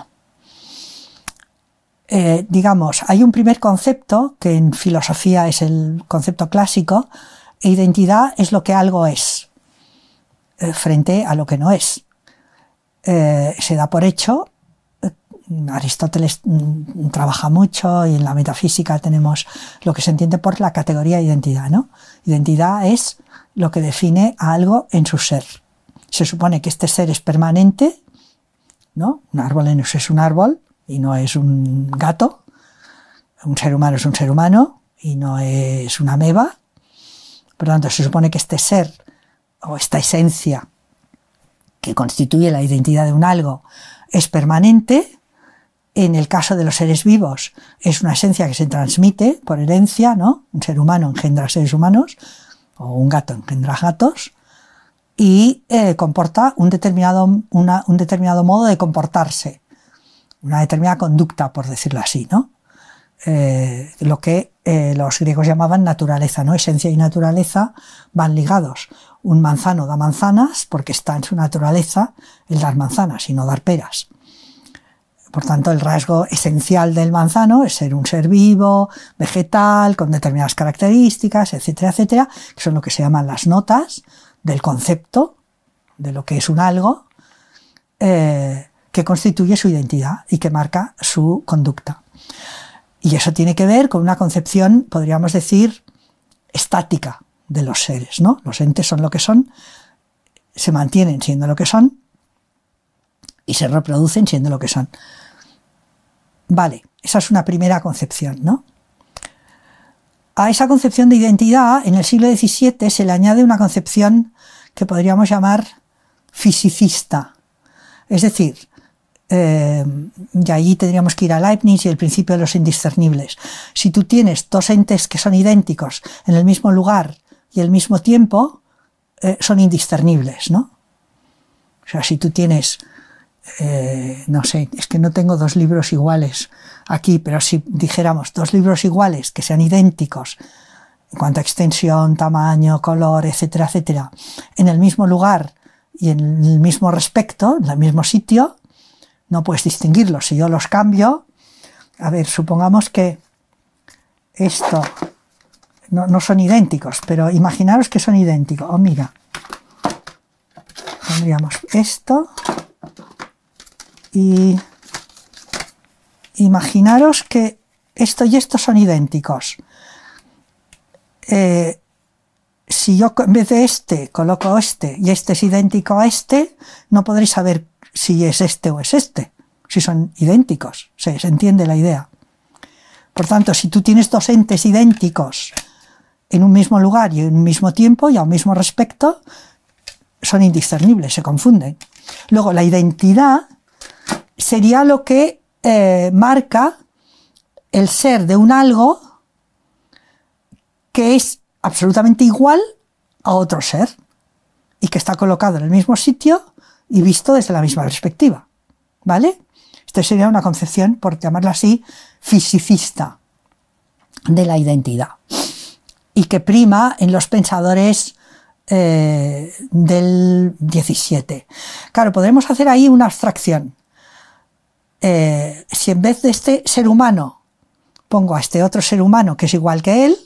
Eh, digamos, hay un primer concepto que en filosofía es el concepto clásico, e identidad es lo que algo es eh, frente a lo que no es. Eh, se da por hecho. Aristóteles mm, trabaja mucho y en la metafísica tenemos lo que se entiende por la categoría de identidad, ¿no? Identidad es lo que define a algo en su ser. Se supone que este ser es permanente, ¿no? Un árbol es un árbol y no es un gato. Un ser humano es un ser humano y no es una ameba. Por lo tanto, se supone que este ser o esta esencia que constituye la identidad de un algo es permanente. En el caso de los seres vivos, es una esencia que se transmite por herencia, ¿no? Un ser humano engendra seres humanos, o un gato engendra gatos, y eh, comporta un determinado, una, un determinado modo de comportarse, una determinada conducta, por decirlo así, ¿no? Eh, lo que eh, los griegos llamaban naturaleza, ¿no? Esencia y naturaleza van ligados. Un manzano da manzanas porque está en su naturaleza el dar manzanas y no dar peras. Por tanto, el rasgo esencial del manzano es ser un ser vivo, vegetal, con determinadas características, etcétera, etcétera, que son lo que se llaman las notas del concepto de lo que es un algo, eh, que constituye su identidad y que marca su conducta. Y eso tiene que ver con una concepción, podríamos decir, estática de los seres, ¿no? Los entes son lo que son, se mantienen siendo lo que son y se reproducen siendo lo que son. Vale, esa es una primera concepción, ¿no? A esa concepción de identidad, en el siglo diecisiete, se le añade una concepción que podríamos llamar fisicista. Es decir, eh, y allí tendríamos que ir a Leibniz y el principio de los indiscernibles. Si tú tienes dos entes que son idénticos en el mismo lugar y al mismo tiempo, eh, son indiscernibles, ¿no? O sea, si tú tienes... Eh, no sé, es que no tengo dos libros iguales aquí, pero si dijéramos dos libros iguales que sean idénticos en cuanto a extensión, tamaño, color, etcétera, etcétera, en el mismo lugar y en el mismo respecto, en el mismo sitio, no puedes distinguirlos. Si yo los cambio, a ver, supongamos que esto no, no son idénticos, pero imaginaros que son idénticos. Oh, mira, tendríamos esto. Y imaginaros que esto y esto son idénticos. Eh, si yo en vez de este coloco este y este es idéntico a este, no podréis saber si es este o es este, si son idénticos. ¿Se, se entiende la idea? Por tanto, si tú tienes dos entes idénticos en un mismo lugar y en un mismo tiempo y a un mismo respecto, son indiscernibles, se confunden. Luego, la identidad sería lo que eh, marca el ser de un algo que es absolutamente igual a otro ser y que está colocado en el mismo sitio y visto desde la misma perspectiva, ¿vale? Esta sería una concepción, por llamarla así, fisicista de la identidad. y que prima en los pensadores eh, del diecisiete. Claro, podremos hacer ahí una abstracción. Eh, si en vez de este ser humano pongo a este otro ser humano que es igual que él,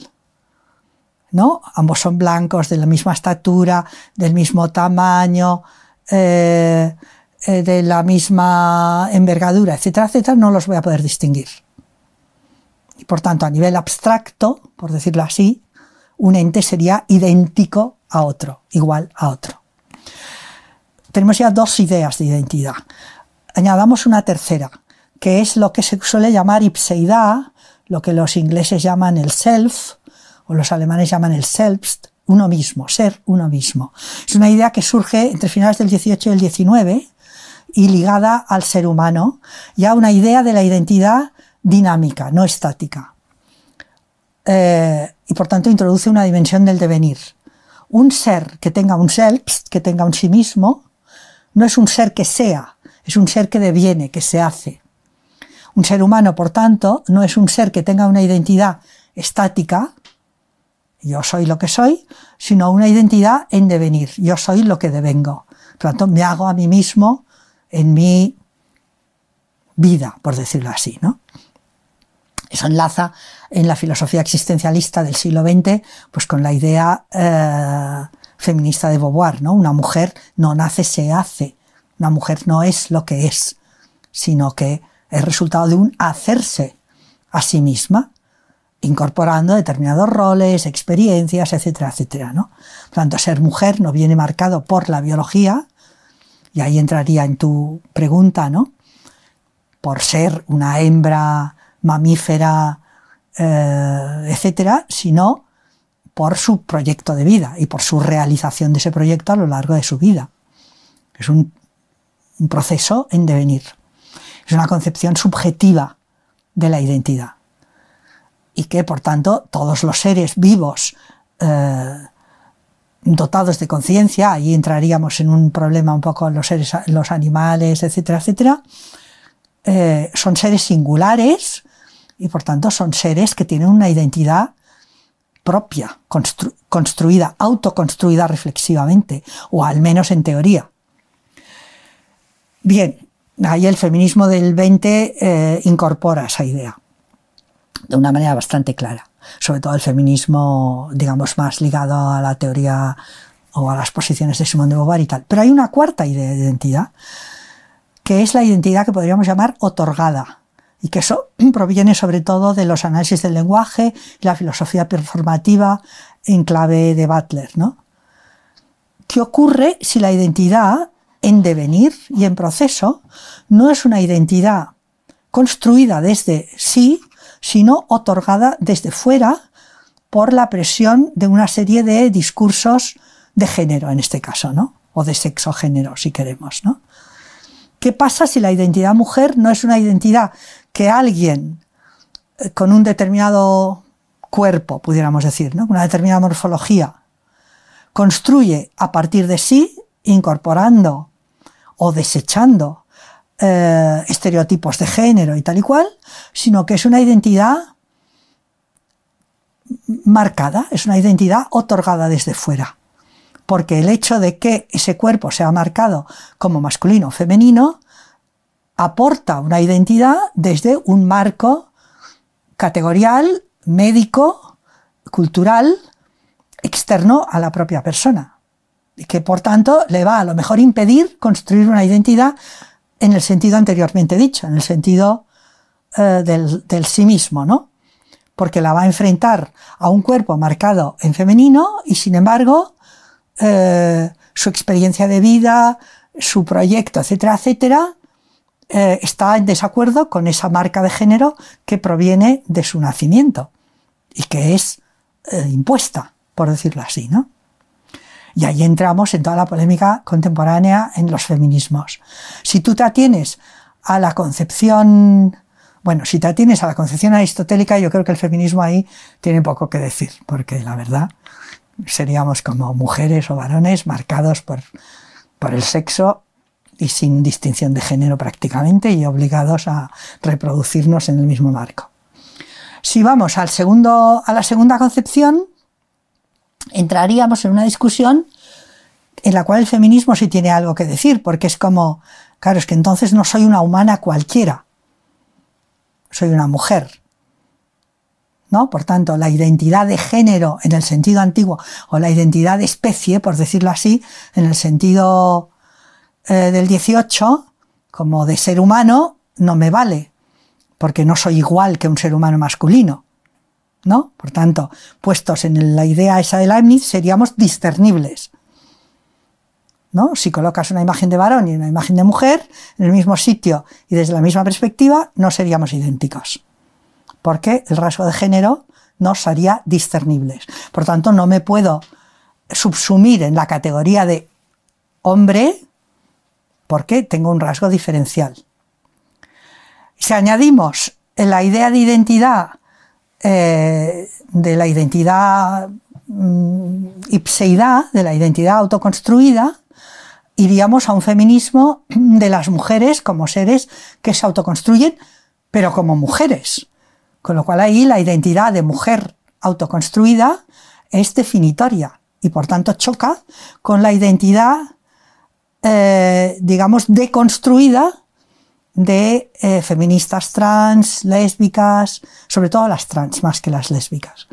¿no? Ambos son blancos, de la misma estatura, del mismo tamaño, eh, eh, de la misma envergadura, etcétera, etcétera, no los voy a poder distinguir. Y por tanto, a nivel abstracto, por decirlo así, un ente sería idéntico a otro, igual a otro. Tenemos ya dos ideas de identidad. Añadamos una tercera, que es lo que se suele llamar ipseidad, lo que los ingleses llaman el self, o los alemanes llaman el selbst, uno mismo, ser uno mismo. Es una idea que surge entre finales del dieciocho y el diecinueve y ligada al ser humano, ya una idea de la identidad dinámica, no estática. Eh, y por tanto introduce una dimensión del devenir. Un ser que tenga un selbst, que tenga un sí mismo, no es un ser que sea, es un ser que deviene, que se hace. Un ser humano, por tanto, no es un ser que tenga una identidad estática, yo soy lo que soy, sino una identidad en devenir, yo soy lo que devengo. Por tanto, me hago a mí mismo en mi vida, por decirlo así, ¿no? Eso enlaza en la filosofía existencialista del siglo veinte pues con la idea eh, feminista de Beauvoir, ¿no? Una mujer no nace, se hace. Una mujer no es lo que es, sino que es resultado de un hacerse a sí misma, incorporando determinados roles, experiencias, etcétera, etcétera, ¿no? Por tanto, ser mujer no viene marcado por la biología, y ahí entraría en tu pregunta, ¿no? Por ser una hembra mamífera, eh, etcétera, sino por su proyecto de vida y por su realización de ese proyecto a lo largo de su vida. Es un, un proceso en devenir. Es una concepción subjetiva de la identidad. Y que, por tanto, todos los seres vivos eh, dotados de conciencia, ahí entraríamos en un problema un poco los seres, los animales, etcétera, etcétera, eh, son seres singulares y, por tanto, son seres que tienen una identidad propia, constru construida, autoconstruida reflexivamente, o al menos en teoría. Bien, ahí el feminismo del veinte eh, incorpora esa idea de una manera bastante clara, sobre todo el feminismo, digamos, más ligado a la teoría o a las posiciones de Simone de Beauvoir y tal. Pero hay una cuarta idea de identidad, que es la identidad que podríamos llamar otorgada, y que eso proviene sobre todo de los análisis del lenguaje y la filosofía performativa en clave de Butler, ¿no? ¿Qué ocurre si la identidad en devenir y en proceso no es una identidad construida desde sí, sino otorgada desde fuera por la presión de una serie de discursos de género, en este caso, ¿no? O de sexo-género, si queremos, ¿no? ¿Qué pasa si la identidad mujer no es una identidad que alguien con un determinado cuerpo, pudiéramos decir, ¿no? Una determinada morfología, construye a partir de sí, incorporando o desechando eh, estereotipos de género y tal y cual, sino que es una identidad marcada, es una identidad otorgada desde fuera. Porque el hecho de que ese cuerpo sea marcado como masculino o femenino aporta una identidad desde un marco categorial, médico, cultural, externo a la propia persona. Y que por tanto le va a lo mejor impedir construir una identidad en el sentido anteriormente dicho, en el sentido eh, del, del sí mismo, ¿no? Porque la va a enfrentar a un cuerpo marcado en femenino y sin embargo eh, su experiencia de vida, su proyecto, etcétera, etcétera, eh, está en desacuerdo con esa marca de género que proviene de su nacimiento y que es eh, impuesta, por decirlo así, ¿no? Y ahí entramos en toda la polémica contemporánea en los feminismos. Si tú te atienes a la concepción, bueno, si te atienes a la concepción aristotélica, yo creo que el feminismo ahí tiene poco que decir, porque la verdad seríamos como mujeres o varones marcados por, por el sexo y sin distinción de género prácticamente y obligados a reproducirnos en el mismo marco. Si vamos al segundo, a la segunda concepción, entraríamos en una discusión en la cual el feminismo sí tiene algo que decir, porque es como, claro, es que entonces no soy una humana cualquiera, soy una mujer, ¿no? Por tanto, la identidad de género en el sentido antiguo, o la identidad de especie, por decirlo así, en el sentido eh, del dieciocho, como de ser humano, no me vale, porque no soy igual que un ser humano masculino, ¿no? Por tanto, puestos en la idea esa de Leibniz, seríamos discernibles, ¿no? Si colocas una imagen de varón y una imagen de mujer en el mismo sitio y desde la misma perspectiva, no seríamos idénticos, porque el rasgo de género nos haría discernibles. Por tanto, no me puedo subsumir en la categoría de hombre porque tengo un rasgo diferencial. Si añadimos la idea de identidad, eh, de la identidad mm, ipseidad, de la identidad autoconstruida, iríamos a un feminismo de las mujeres como seres que se autoconstruyen, pero como mujeres. Con lo cual ahí la identidad de mujer autoconstruida es definitoria y por tanto choca con la identidad, eh, digamos, deconstruida de eh, feministas trans, lésbicas, sobre todo las trans más que las lésbicas.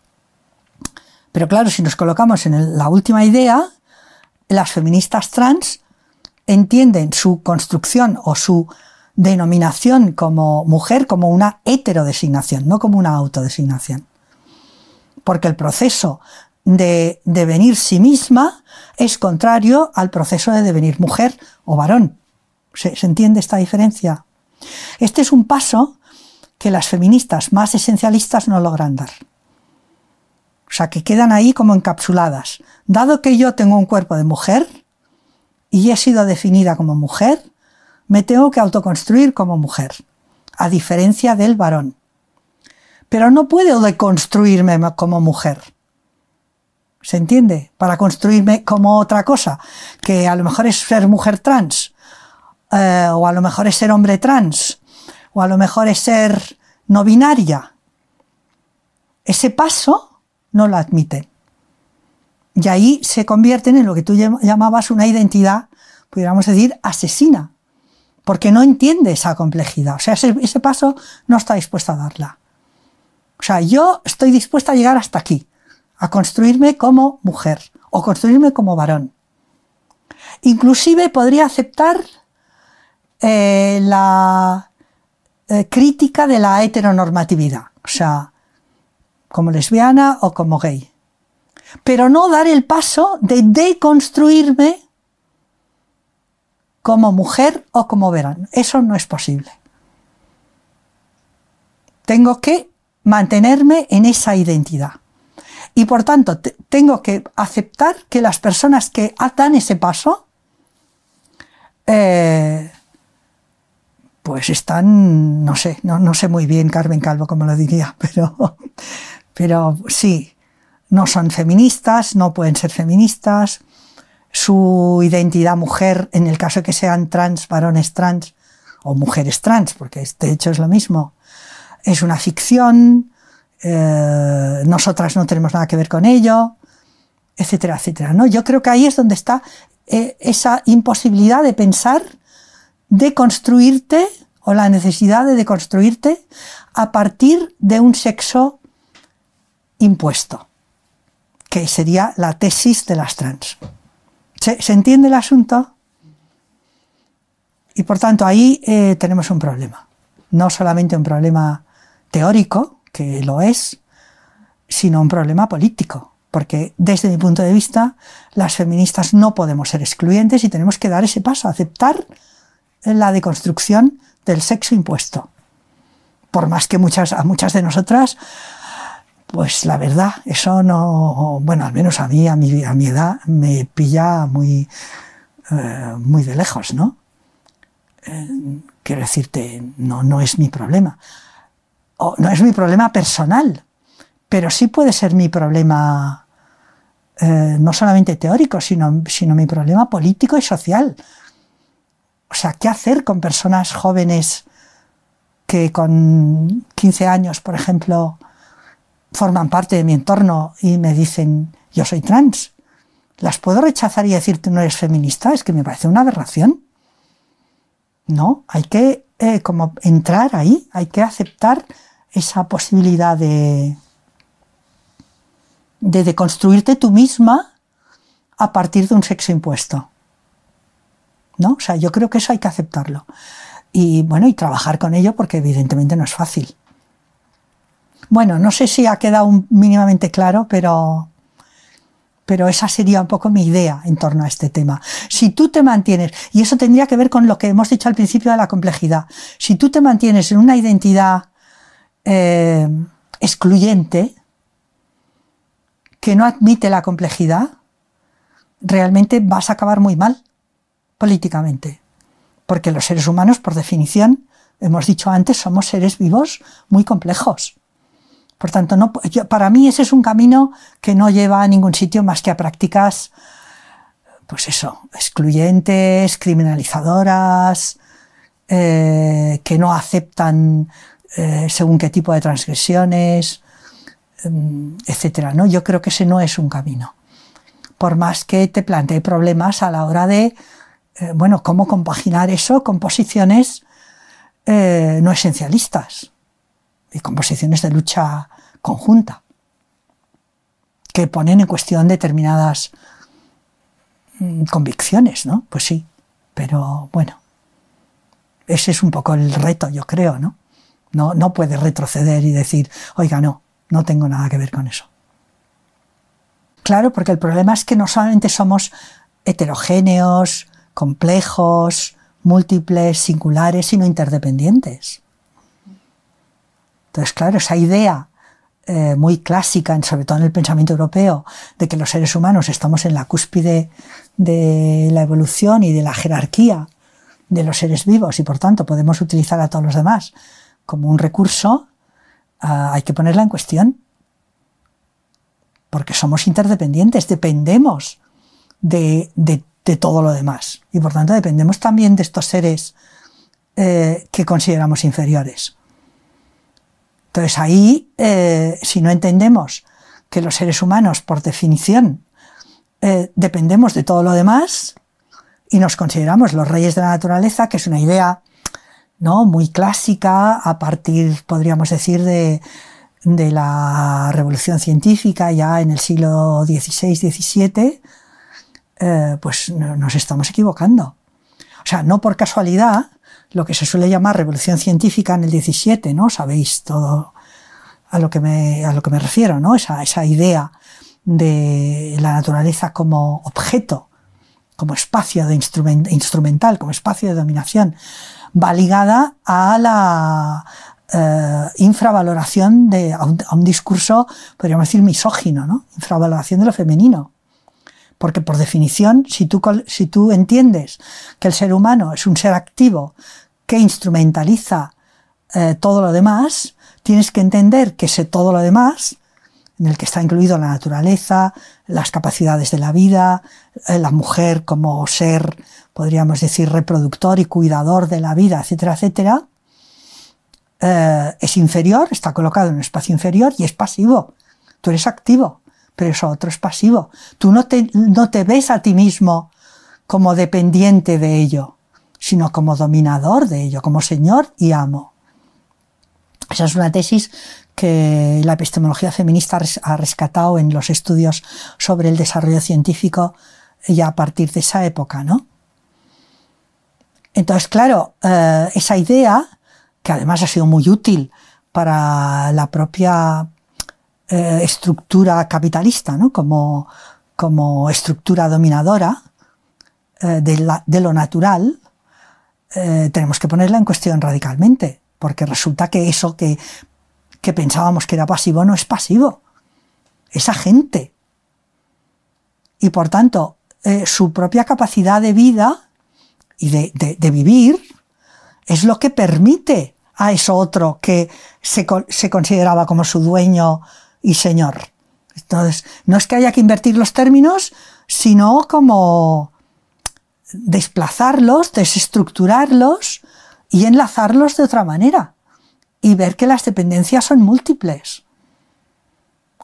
Pero claro, si nos colocamos en el, la última idea, las feministas trans entienden su construcción o su denominación como mujer como una heterodesignación, no como una autodesignación. Porque el proceso de devenir sí misma es contrario al proceso de devenir mujer o varón. ¿Se, ¿Se entiende esta diferencia? Este es un paso que las feministas más esencialistas no logran dar. O sea, que quedan ahí como encapsuladas. Dado que yo tengo un cuerpo de mujer y he sido definida como mujer, me tengo que autoconstruir como mujer, a diferencia del varón. Pero no puedo deconstruirme como mujer. ¿Se entiende? Para construirme como otra cosa, que a lo mejor es ser mujer trans, eh, o a lo mejor es ser hombre trans, o a lo mejor es ser no binaria. Ese paso no lo admiten. Y ahí se convierten en lo que tú llamabas una identidad, pudiéramos decir, asesina, porque no entiende esa complejidad. O sea, ese, ese paso no está dispuesto a darla. O sea, yo estoy dispuesta a llegar hasta aquí, a construirme como mujer o construirme como varón. Inclusive podría aceptar eh, la eh, crítica de la heteronormatividad, o sea, como lesbiana o como gay. Pero no dar el paso de deconstruirme como mujer o como varón. Eso no es posible. Tengo que mantenerme en esa identidad. Y por tanto, tengo que aceptar que las personas que dan ese paso, eh, pues están, no sé, no, no sé muy bien Carmen Calvo cómo lo diría, pero, pero sí, no son feministas, no pueden ser feministas, su identidad mujer, en el caso de que sean trans, varones trans, o mujeres trans, porque de hecho es lo mismo, es una ficción, eh, nosotras no tenemos nada que ver con ello, etcétera, etcétera, ¿no? Yo creo que ahí es donde está eh, esa imposibilidad de pensar, de construirte, o la necesidad de deconstruirte a partir de un sexo impuesto, que sería la tesis de las trans. ¿Se, ¿se entiende el asunto? Y por tanto ahí eh, tenemos un problema. No solamente un problema teórico, que lo es, sino un problema político. Porque desde mi punto de vista, las feministas no podemos ser excluyentes y tenemos que dar ese paso, aceptar la deconstrucción del sexo impuesto. Por más que muchas, a muchas de nosotras, pues la verdad, eso no, bueno, al menos a mí, a mi, a mi edad, me pilla muy, eh, muy de lejos, ¿no? Eh, quiero decirte, no, no es mi problema. O, no es mi problema personal, pero sí puede ser mi problema, eh, no solamente teórico, sino, sino mi problema político y social. O sea, ¿qué hacer con personas jóvenes que con quince años, por ejemplo, forman parte de mi entorno y me dicen, yo soy trans. ¿Las puedo rechazar y decir tú no eres feminista? Es que me parece una aberración. No, hay que eh, como entrar ahí, hay que aceptar esa posibilidad de, de deconstruirte tú misma a partir de un sexo impuesto. ¿No? O sea, yo creo que eso hay que aceptarlo. Y bueno, y trabajar con ello porque evidentemente no es fácil. Bueno, no sé si ha quedado mínimamente claro, pero, pero esa sería un poco mi idea en torno a este tema. Si tú te mantienes, y eso tendría que ver con lo que hemos dicho al principio de la complejidad, si tú te mantienes en una identidad eh, excluyente, que no admite la complejidad, realmente vas a acabar muy mal políticamente. Porque los seres humanos, por definición, hemos dicho antes, somos seres vivos muy complejos. Por tanto, no, yo, para mí ese es un camino que no lleva a ningún sitio más que a prácticas, pues eso, excluyentes, criminalizadoras, eh, que no aceptan eh, según qué tipo de transgresiones, eh, etcétera, ¿no? Yo creo que ese no es un camino. Por más que te plantee problemas a la hora de, eh, bueno, cómo compaginar eso con posiciones eh, no esencialistas y con posiciones de lucha conjunta que ponen en cuestión determinadas mm, convicciones, ¿no? Pues sí, pero bueno, ese es un poco el reto, yo creo, ¿no? No, no puedes retroceder y decir, oiga, no, no tengo nada que ver con eso. Claro, porque el problema es que no solamente somos heterogéneos, complejos, múltiples, singulares, sino interdependientes. Entonces, claro, esa idea eh, muy clásica, sobre todo en el pensamiento europeo, de que los seres humanos estamos en la cúspide de la evolución y de la jerarquía de los seres vivos y por tanto podemos utilizar a todos los demás como un recurso, eh, hay que ponerla en cuestión. Porque somos interdependientes, dependemos de, de, de todo lo demás. Y por tanto dependemos también de estos seres eh, que consideramos inferiores. Entonces ahí, eh, si no entendemos que los seres humanos, por definición, eh, dependemos de todo lo demás y nos consideramos los reyes de la naturaleza, que es una idea, ¿no?, muy clásica, a partir, podríamos decir, de... de la revolución científica ya en el siglo dieciséis diecisiete, eh, pues nos estamos equivocando. O sea, no por casualidad, lo que se suele llamar revolución científica en el diecisiete, ¿no? Sabéis todo a lo que me, a lo que me refiero, ¿no? Esa, esa idea de la naturaleza como objeto, como espacio de instrument, instrumental, como espacio de dominación, va ligada a la Uh, infravaloración de a un, a un discurso, podríamos decir, misógino, ¿no? Infravaloración de lo femenino. Porque por definición, si tú, si tú entiendes que el ser humano es un ser activo que instrumentaliza uh, todo lo demás, tienes que entender que ese todo lo demás, en el que está incluido la naturaleza, las capacidades de la vida, uh, la mujer como ser, podríamos decir, reproductor y cuidador de la vida, etcétera, etcétera, Uh, es inferior, está colocado en un espacio inferior y es pasivo. Tú eres activo, pero eso otro es pasivo. Tú no te, no te ves a ti mismo como dependiente de ello, sino como dominador de ello, como señor y amo. Esa es una tesis que la epistemología feminista ha rescatado en los estudios sobre el desarrollo científico ya a partir de esa época, ¿no? Entonces, claro, uh, esa idea, que además ha sido muy útil para la propia eh, estructura capitalista, ¿no? como, como estructura dominadora eh, de, la, de lo natural, eh, tenemos que ponerla en cuestión radicalmente, porque resulta que eso que, que pensábamos que era pasivo no es pasivo, es agente. Y por tanto, eh, su propia capacidad de vida y de, de, de vivir es lo que permite a eso otro que se, se consideraba como su dueño y señor. Entonces, no es que haya que invertir los términos, sino como desplazarlos, desestructurarlos y enlazarlos de otra manera. Y ver que las dependencias son múltiples.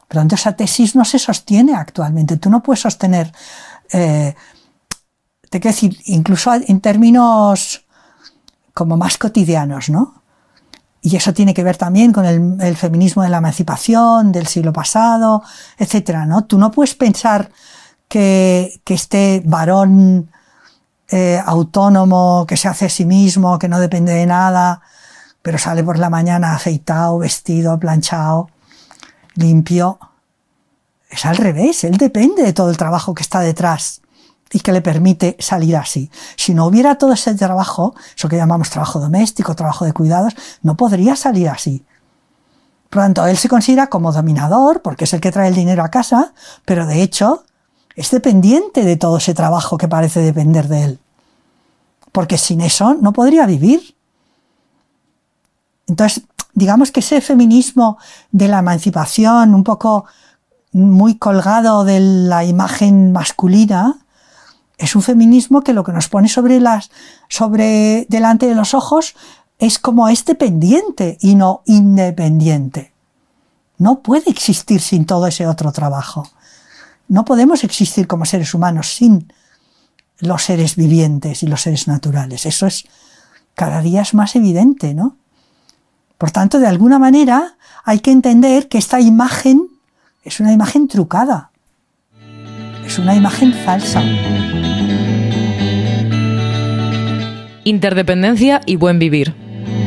Por lo tanto, esa tesis no se sostiene actualmente. Tú no puedes sostener, eh, te quiero decir, incluso en términos como más cotidianos, ¿no? Y eso tiene que ver también con el, el feminismo de la emancipación del siglo pasado, etcétera, ¿no? Tú no puedes pensar que, que este varón eh, autónomo, que se hace a sí mismo, que no depende de nada, pero sale por la mañana afeitado, vestido, planchado, limpio. Es al revés, él depende de todo el trabajo que está detrás y que le permite salir así. Si no hubiera todo ese trabajo, eso que llamamos trabajo doméstico, trabajo de cuidados, no podría salir así. Por lo tanto, él se considera como dominador, porque es el que trae el dinero a casa, pero de hecho es dependiente de todo ese trabajo que parece depender de él. Porque sin eso no podría vivir. Entonces, digamos que ese feminismo de la emancipación, un poco muy colgado de la imagen masculina, es un feminismo que lo que nos pone sobre las, sobre delante de los ojos es como es dependiente y no independiente. No puede existir sin todo ese otro trabajo. No podemos existir como seres humanos sin los seres vivientes y los seres naturales. Eso es cada día es más evidente, ¿no? Por tanto, de alguna manera hay que entender que esta imagen es una imagen trucada. Es una imagen falsa. Interdependencia y buen vivir.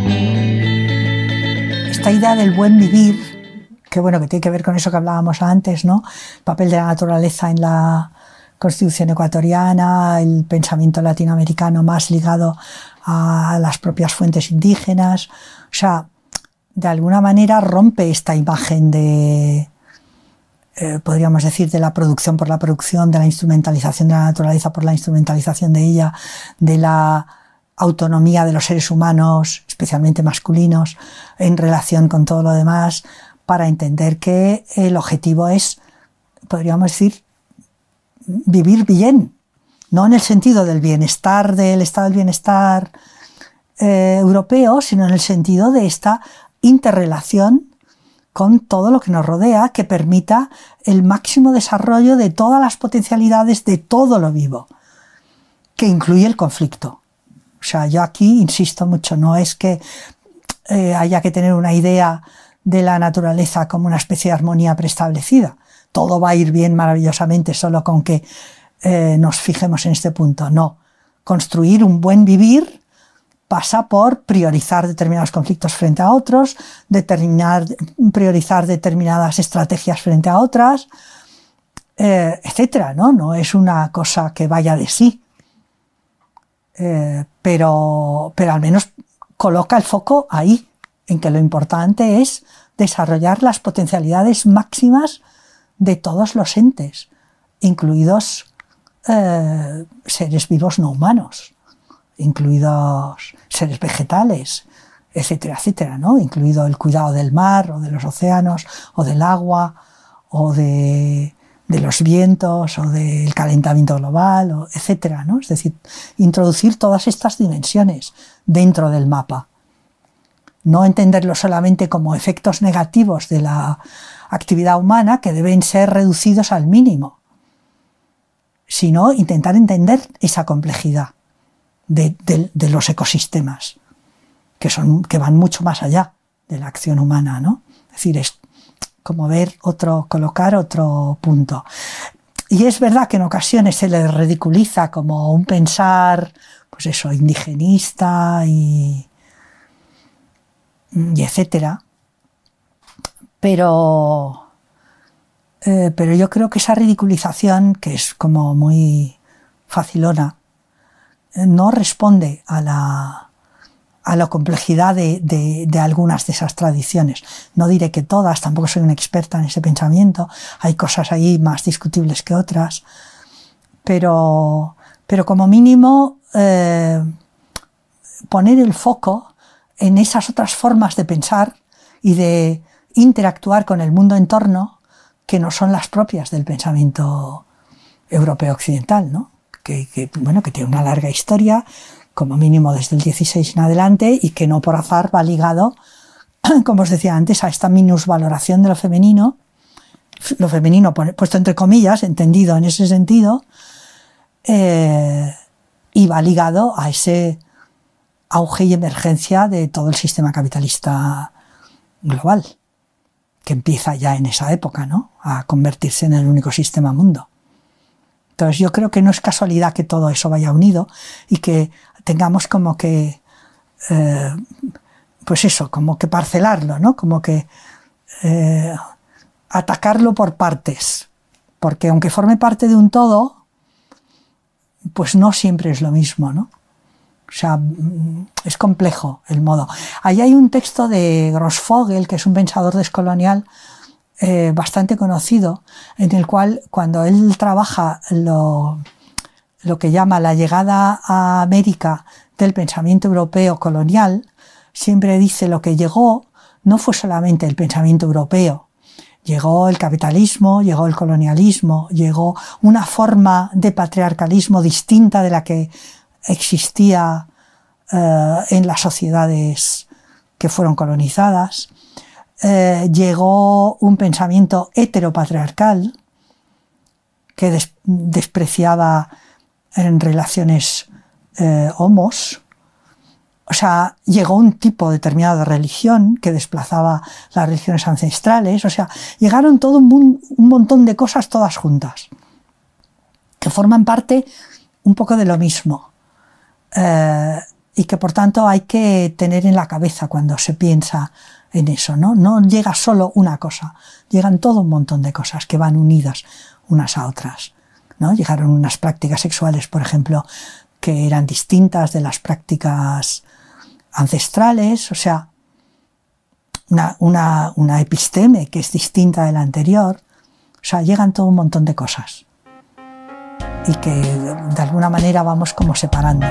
Esta idea del buen vivir, que bueno, que tiene que ver con eso que hablábamos antes, ¿no? El papel de la naturaleza en la Constitución ecuatoriana, el pensamiento latinoamericano más ligado a las propias fuentes indígenas. O sea, de alguna manera rompe esta imagen de, eh, podríamos decir, de la producción por la producción, de la instrumentalización de la naturaleza por la instrumentalización de ella, de la autonomía de los seres humanos, especialmente masculinos, en relación con todo lo demás, para entender que el objetivo es, podríamos decir, vivir bien, no en el sentido del bienestar, del estado del bienestar eh, europeo, sino en el sentido de esta interrelación con todo lo que nos rodea, que permita el máximo desarrollo de todas las potencialidades de todo lo vivo, que incluye el conflicto. O sea, yo aquí insisto mucho, no es que eh, haya que tener una idea de la naturaleza como una especie de armonía preestablecida. Todo va a ir bien maravillosamente solo con que eh, nos fijemos en este punto. No. Construir un buen vivir pasa por priorizar determinados conflictos frente a otros, determinar, priorizar determinadas estrategias frente a otras, eh, etcétera, ¿no? No es una cosa que vaya de sí. Eh, pero, pero al menos coloca el foco ahí, en que lo importante es desarrollar las potencialidades máximas de todos los entes, incluidos eh, seres vivos no humanos, incluidos seres vegetales, etcétera, etcétera, ¿no? Incluido el cuidado del mar, o de los océanos, o del agua, o de, de los vientos, o del calentamiento global, o etcétera, ¿no? Es decir, introducir todas estas dimensiones dentro del mapa. No entenderlo solamente como efectos negativos de la actividad humana que deben ser reducidos al mínimo, sino intentar entender esa complejidad de, de, de los ecosistemas, que, son, que van mucho más allá de la acción humana, ¿no? Es decir, es como ver otro, colocar otro punto. Y es verdad que en ocasiones se le ridiculiza como un pensar, pues eso, indigenista y, y etcétera. Pero, eh, pero yo creo que esa ridiculización, que es como muy facilona, no responde a la, a la complejidad de, de, de algunas de esas tradiciones. No diré que todas, tampoco soy una experta en ese pensamiento, hay cosas ahí más discutibles que otras, pero, pero como mínimo eh, poner el foco en esas otras formas de pensar y de interactuar con el mundo en torno que no son las propias del pensamiento europeo occidental, ¿no? Que, que, bueno, que tiene una larga historia, como mínimo desde el dieciséis en adelante, y que no por azar va ligado, como os decía antes, a esta minusvaloración de lo femenino lo femenino puesto entre comillas, entendido en ese sentido, eh, iba ligado a ese auge y emergencia de todo el sistema capitalista global, que empieza ya en esa época, ¿no?, a convertirse en el único sistema mundo. Entonces yo creo que no es casualidad que todo eso vaya unido y que tengamos como que, eh, pues eso, como que parcelarlo, ¿no?, como que eh, atacarlo por partes, porque aunque forme parte de un todo, pues no siempre es lo mismo, ¿no? O sea, es complejo el modo. Ahí hay un texto de Grossfogel, que es un pensador descolonial eh, bastante conocido, en el cual cuando él trabaja lo, lo que llama la llegada a América del pensamiento europeo colonial, siempre dice lo que llegó no fue solamente el pensamiento europeo. Llegó el capitalismo, llegó el colonialismo, llegó una forma de patriarcalismo distinta de la que existía eh, en las sociedades que fueron colonizadas. Eh, llegó un pensamiento heteropatriarcal que des despreciaba en relaciones eh, homos. O sea, llegó un tipo determinado de religión que desplazaba las religiones ancestrales. O sea, llegaron todo un, un montón de cosas todas juntas, que forman parte un poco de lo mismo. Eh, y que por tanto hay que tener en la cabeza cuando se piensa en eso, ¿no? No llega solo una cosa, llegan todo un montón de cosas que van unidas unas a otras, ¿no? Llegaron unas prácticas sexuales, por ejemplo, que eran distintas de las prácticas ancestrales, o sea, una, una, una episteme que es distinta de la anterior. O sea, llegan todo un montón de cosas y que de alguna manera vamos como separando.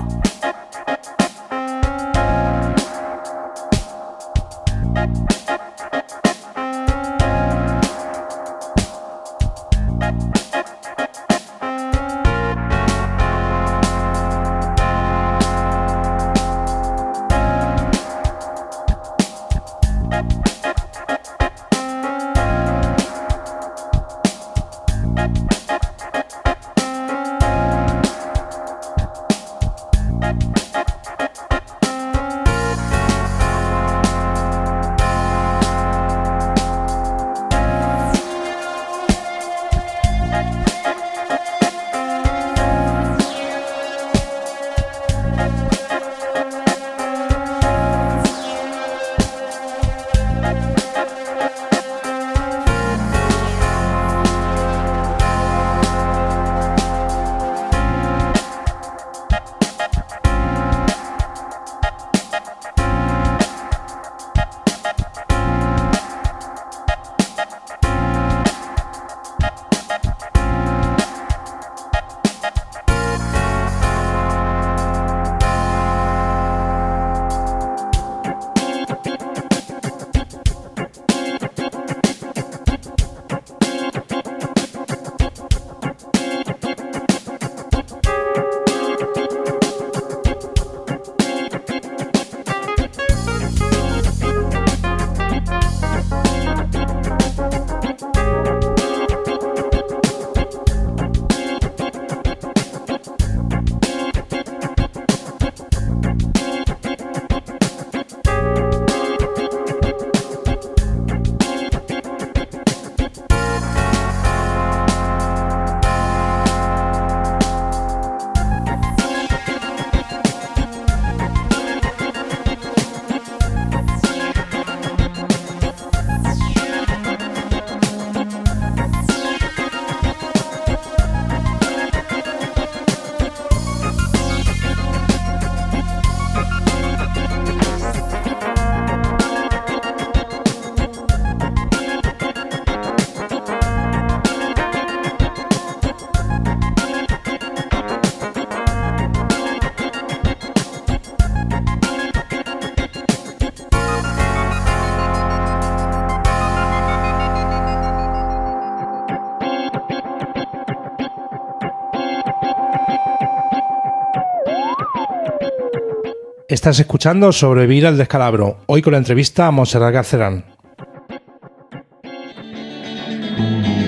Estás escuchando Sobrevivir al descalabro, hoy con la entrevista a Montserrat Galcerán.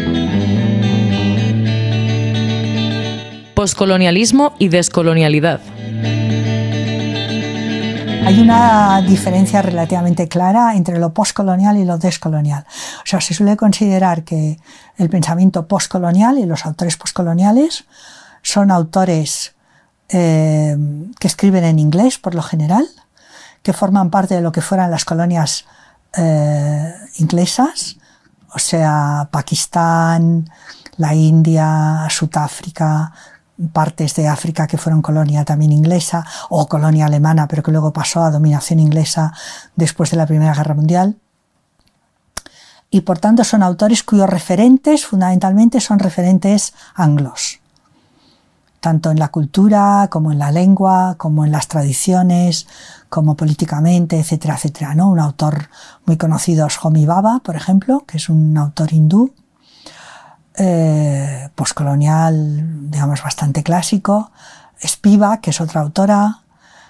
Poscolonialismo y descolonialidad. Hay una diferencia relativamente clara entre lo postcolonial y lo descolonial. O sea, se suele considerar que el pensamiento postcolonial y los autores postcoloniales son autores eh, que escriben en inglés, por lo general, que forman parte de lo que fueran las colonias eh, inglesas, o sea, Pakistán, la India, Sudáfrica, partes de África que fueron colonia también inglesa o colonia alemana, pero que luego pasó a dominación inglesa después de la Primera Guerra Mundial. Y por tanto son autores cuyos referentes fundamentalmente son referentes anglos, tanto en la cultura como en la lengua, como en las tradiciones, como políticamente, etcétera, etcétera, ¿no? Un autor muy conocido es Homi Bhabha, por ejemplo, que es un autor hindú, Eh, poscolonial, digamos, bastante clásico. Spivak, que es otra autora,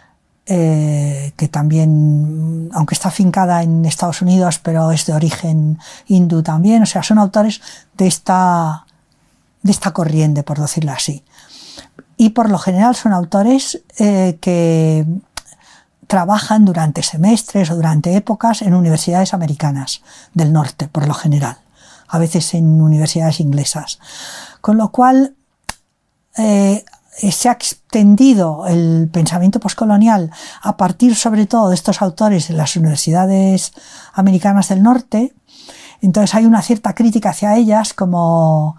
eh, que también, aunque está afincada en Estados Unidos, pero es de origen hindú también. O sea, son autores de esta, de esta corriente, por decirlo así. Y por lo general son autores eh, que trabajan durante semestres o durante épocas en universidades americanas del norte, por lo general, a veces en universidades inglesas. Con lo cual eh, se ha extendido el pensamiento postcolonial a partir sobre todo de estos autores en las universidades americanas del norte. Entonces hay una cierta crítica hacia ellas como,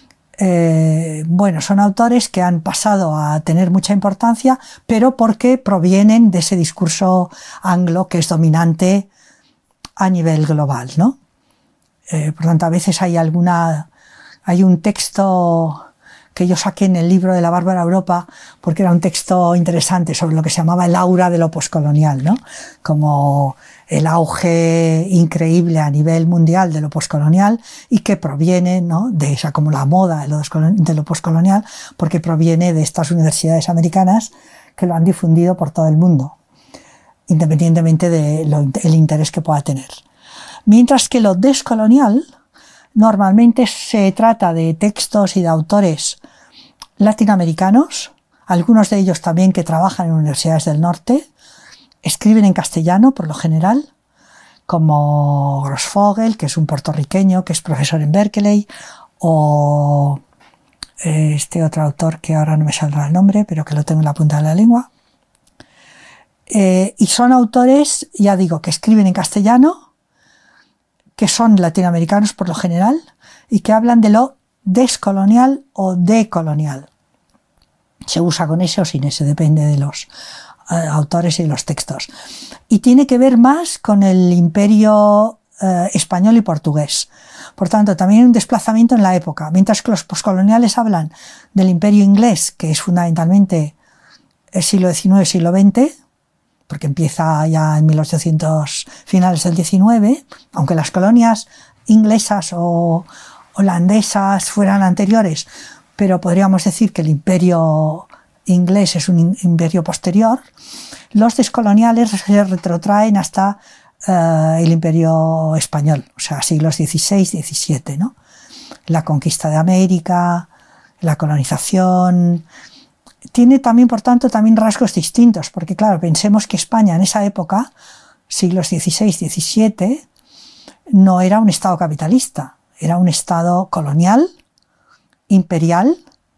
eh, bueno, son autores que han pasado a tener mucha importancia, pero porque provienen de ese discurso anglo que es dominante a nivel global, ¿no? Eh, por tanto, a veces hay alguna, hay un texto que yo saqué en el libro de la Bárbara Europa, porque era un texto interesante sobre lo que se llamaba el aura de lo poscolonial, ¿no? Como el auge increíble a nivel mundial de lo poscolonial y que proviene, ¿no?, de esa, como la moda de lo, de lo poscolonial, porque proviene de estas universidades americanas que lo han difundido por todo el mundo, independientemente del interés que pueda tener. Mientras que lo descolonial normalmente se trata de textos y de autores latinoamericanos, algunos de ellos también que trabajan en universidades del norte, escriben en castellano por lo general, como Grossfogel, que es un puertorriqueño que es profesor en Berkeley, o este otro autor que ahora no me saldrá el nombre, pero que lo tengo en la punta de la lengua. Eh, y son autores, ya digo, que escriben en castellano, que son latinoamericanos por lo general, y que hablan de lo descolonial o decolonial. Se usa con ese o sin ese, depende de los eh, autores y de los textos. Y tiene que ver más con el imperio eh, español y portugués. Por tanto, también hay un desplazamiento en la época. Mientras que los poscoloniales hablan del imperio inglés, que es fundamentalmente el siglo diecinueve, siglo veinte, porque empieza ya en mil ochocientos, finales del diecinueve, aunque las colonias inglesas o holandesas fueran anteriores, pero podríamos decir que el imperio inglés es un imperio posterior. Los descoloniales se retrotraen hasta uh, el imperio español, o sea, siglos dieciséis, diecisiete, ¿no? La conquista de América, la colonización. Tiene también, por tanto, también rasgos distintos, porque claro, pensemos que España en esa época, siglos dieciséis, diecisiete, no era un estado capitalista, era un estado colonial, imperial,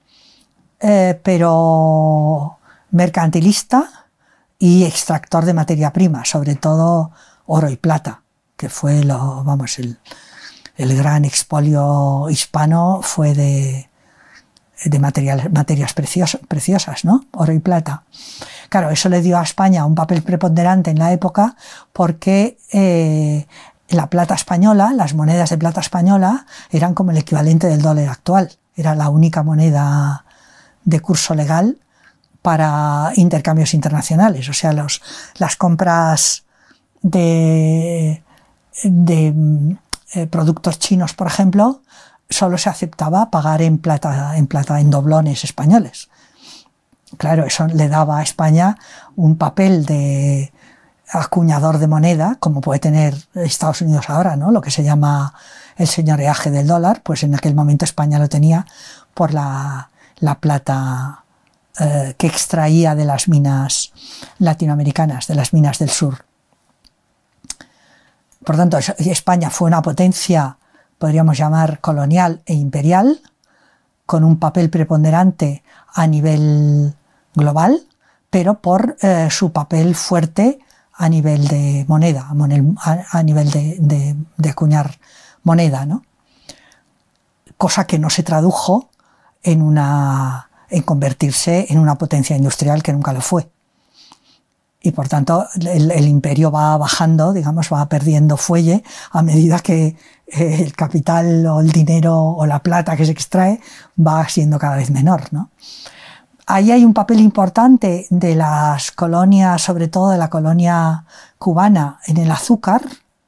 eh, pero mercantilista y extractor de materia prima, sobre todo oro y plata, que fue lo, vamos, el, el gran expolio hispano fue de de material, materias preciosas, preciosas, ¿no? Oro y plata. Claro, eso le dio a España un papel preponderante en la época porque eh, la plata española, las monedas de plata española, eran como el equivalente del dólar actual. Era la única moneda de curso legal para intercambios internacionales. O sea, los, las compras de, de eh, productos chinos, por ejemplo, solo se aceptaba pagar en plata, en plata, en doblones españoles. Claro, eso le daba a España un papel de acuñador de moneda, como puede tener Estados Unidos ahora, ¿no? Lo que se llama el señoreaje del dólar, pues en aquel momento España lo tenía por la, la plata eh, que extraía de las minas latinoamericanas, de las minas del sur. Por tanto, España fue una potencia, podríamos llamar colonial e imperial, con un papel preponderante a nivel global, pero por eh, su papel fuerte a nivel de moneda, a, a nivel de, de, de acuñar moneda, ¿no? Cosa que no se tradujo en, una, en convertirse en una potencia industrial, que nunca lo fue. Y por tanto el, el imperio va bajando, digamos, va perdiendo fuelle a medida que eh, el capital o el dinero o la plata que se extrae va siendo cada vez menor, ¿no? Ahí hay un papel importante de las colonias, sobre todo de la colonia cubana en el azúcar,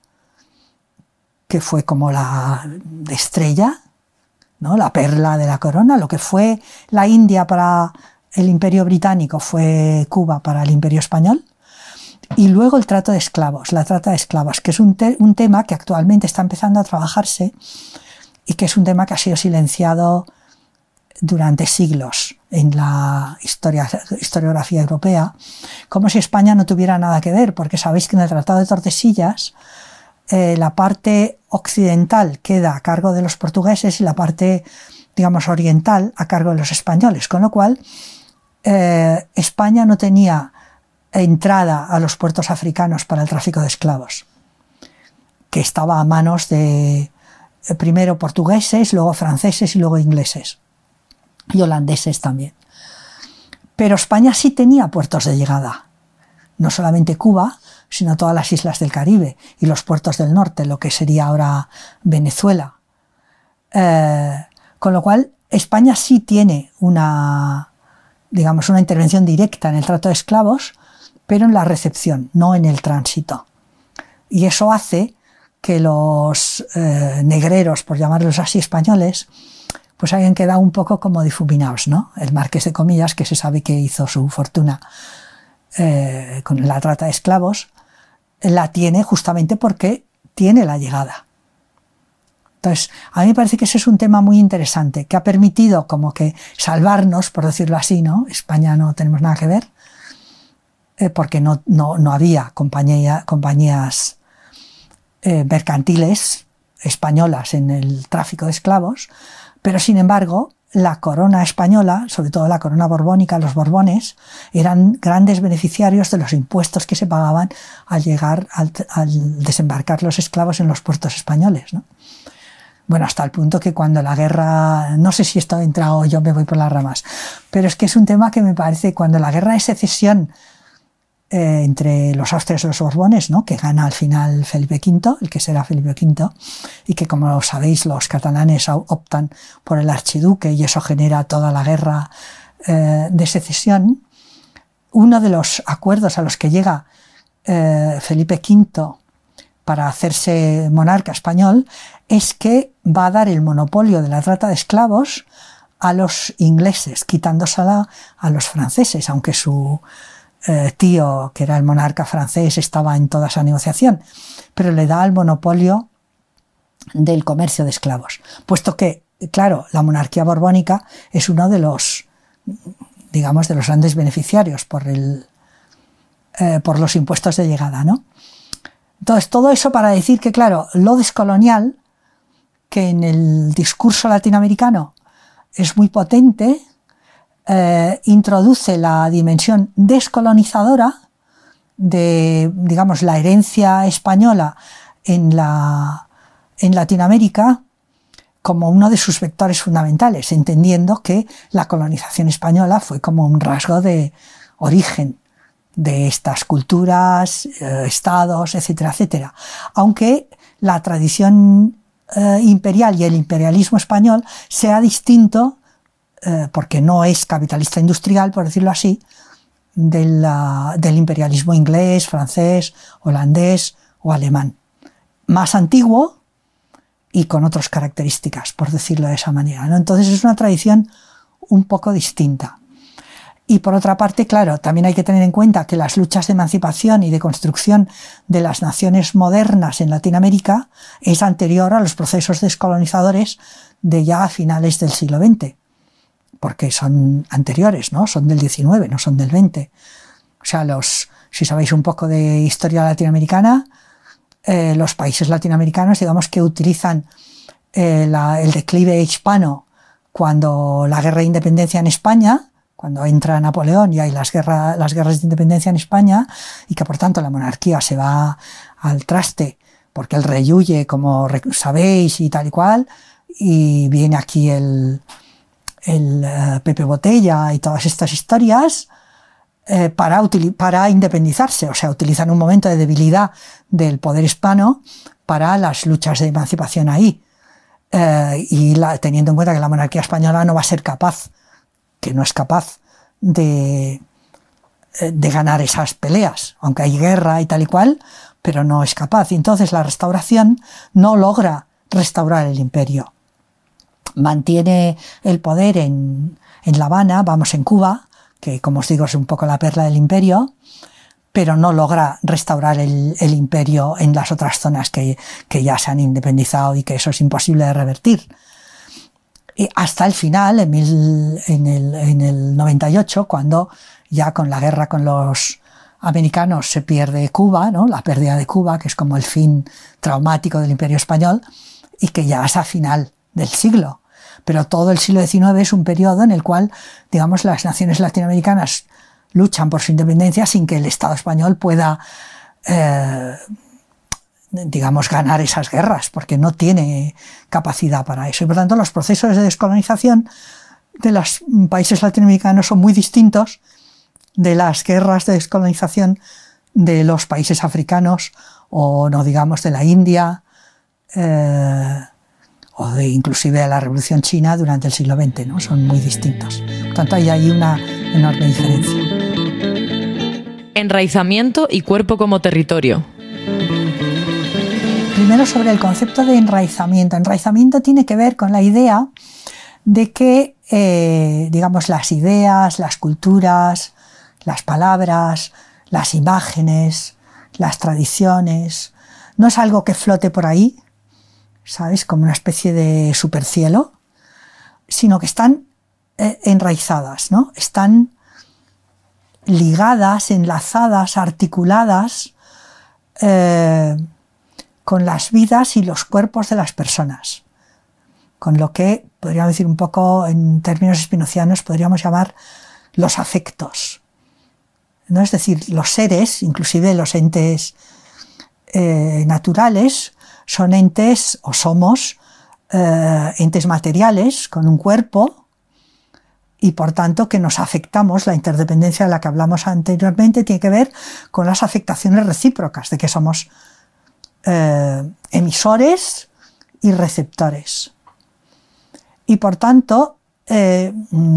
que fue como la estrella, ¿no? La perla de la corona. Lo que fue la India para el Imperio Británico fue Cuba para el Imperio Español. Y luego el trato de esclavos, la trata de esclavos, que es un, te un tema que actualmente está empezando a trabajarse y que es un tema que ha sido silenciado durante siglos en la historia, historiografía europea, como si España no tuviera nada que ver, porque sabéis que en el Tratado de Tordesillas eh, la parte occidental queda a cargo de los portugueses y la parte, digamos, oriental a cargo de los españoles, con lo cual eh, España no tenía entrada a los puertos africanos para el tráfico de esclavos, que estaba a manos de eh, primero portugueses, luego franceses y luego ingleses. Y holandeses también. Pero España sí tenía puertos de llegada, no solamente Cuba, sino todas las islas del Caribe y los puertos del norte, lo que sería ahora Venezuela. Eh, con lo cual, España sí tiene una, digamos, una intervención directa en el trato de esclavos, pero en la recepción, no en el tránsito. Y eso hace que los eh, negreros, por llamarlos así, españoles, pues hayan quedado un poco como difuminados, ¿no? El Marqués de Comillas, que se sabe que hizo su fortuna eh, con la trata de esclavos, la tiene justamente porque tiene la llegada. Entonces, a mí me parece que ese es un tema muy interesante, que ha permitido como que salvarnos, por decirlo así, ¿no? España no tenemos nada que ver, eh, porque no, no, no había compañía, compañías eh, mercantiles españolas en el tráfico de esclavos, pero sin embargo, la corona española, sobre todo la corona borbónica, los borbones, eran grandes beneficiarios de los impuestos que se pagaban al llegar, al, al desembarcar los esclavos en los puertos españoles, ¿no? Bueno, hasta el punto que cuando la guerra, no sé si esto entra o yo me voy por las ramas, pero es que es un tema que me parece, cuando la guerra de secesión Eh, entre los Austrias y los Borbones, ¿no? Que gana al final Felipe quinto, el que será Felipe quinto, y que, como sabéis, los catalanes optan por el archiduque y eso genera toda la guerra eh, de secesión. Uno de los acuerdos a los que llega eh, Felipe quinto para hacerse monarca español es que va a dar el monopolio de la trata de esclavos a los ingleses, quitándosela a los franceses, aunque su Eh, tío, que era el monarca francés, estaba en toda esa negociación, pero le da el monopolio del comercio de esclavos, puesto que, claro, la monarquía borbónica es uno de los, digamos, de los grandes beneficiarios por, el, eh, por los impuestos de llegada, ¿no? Entonces, todo eso para decir que, claro, lo descolonial, que en el discurso latinoamericano es muy potente, Eh, introduce la dimensión descolonizadora de, digamos, la herencia española en, la, en Latinoamérica como uno de sus vectores fundamentales, entendiendo que la colonización española fue como un rasgo de origen de estas culturas, eh, estados, etcétera, etcétera. Aunque la tradición eh, imperial y el imperialismo español sea distinto, Eh, porque no es capitalista industrial, por decirlo así, de la, del imperialismo inglés, francés, holandés o alemán. Más antiguo y con otras características, por decirlo de esa manera, ¿no? Entonces es una tradición un poco distinta. Y por otra parte, claro, también hay que tener en cuenta que las luchas de emancipación y de construcción de las naciones modernas en Latinoamérica es anterior a los procesos descolonizadores de ya a finales del siglo veinte. porque son anteriores, ¿no? Son del diecinueve, no son del veinte. O sea, los, si sabéis un poco de historia latinoamericana, eh, los países latinoamericanos, digamos que utilizan eh, la, el declive hispano cuando la guerra de independencia en España, cuando entra Napoleón y hay las, guerra, las guerras de independencia en España, y que por tanto la monarquía se va al traste porque el rey huye, como sabéis, y tal y cual, y viene aquí el, el uh, Pepe Botella y todas estas historias eh, para, para independizarse, o sea, utilizan un momento de debilidad del poder hispano para las luchas de emancipación ahí, eh, y la, teniendo en cuenta que la monarquía española no va a ser capaz, que no es capaz de, de ganar esas peleas, aunque hay guerra y tal y cual, pero no es capaz. Y entonces la restauración no logra restaurar el imperio. Mantiene el poder en, en La Habana, vamos, en Cuba, que como os digo es un poco la perla del imperio, pero no logra restaurar el, el imperio en las otras zonas que, que ya se han independizado y que eso es imposible de revertir. Y hasta el final, en, mil, en, el, en el noventa y ocho, cuando ya con la guerra con los americanos se pierde Cuba, ¿no? La pérdida de Cuba, que es como el fin traumático del Imperio Español, y que ya es a final del siglo. Pero todo el siglo diecinueve es un periodo en el cual, digamos, las naciones latinoamericanas luchan por su independencia sin que el Estado español pueda, eh, digamos, ganar esas guerras, porque no tiene capacidad para eso. Y por tanto, los procesos de descolonización de los países latinoamericanos son muy distintos de las guerras de descolonización de los países africanos, o no digamos de la India, eh, o de inclusive de la Revolución China durante el siglo veinte, ¿no? Son muy distintos. Por tanto, hay ahí una enorme diferencia. Enraizamiento y cuerpo como territorio. Primero, sobre el concepto de enraizamiento. Enraizamiento tiene que ver con la idea de que, eh, digamos, las ideas, las culturas, las palabras, las imágenes, las tradiciones, no es algo que flote por ahí, ¿sabes? Como una especie de supercielo, sino que están eh, enraizadas, ¿no? Están ligadas, enlazadas, articuladas eh, con las vidas y los cuerpos de las personas, con lo que, podríamos decir un poco en términos spinozianos, podríamos llamar los afectos, ¿no? Es decir, los seres, inclusive los entes eh, naturales, son entes, o somos, eh, entes materiales con un cuerpo, y por tanto que nos afectamos. La interdependencia de la que hablamos anteriormente tiene que ver con las afectaciones recíprocas, de que somos eh, emisores y receptores. Y por tanto, eh,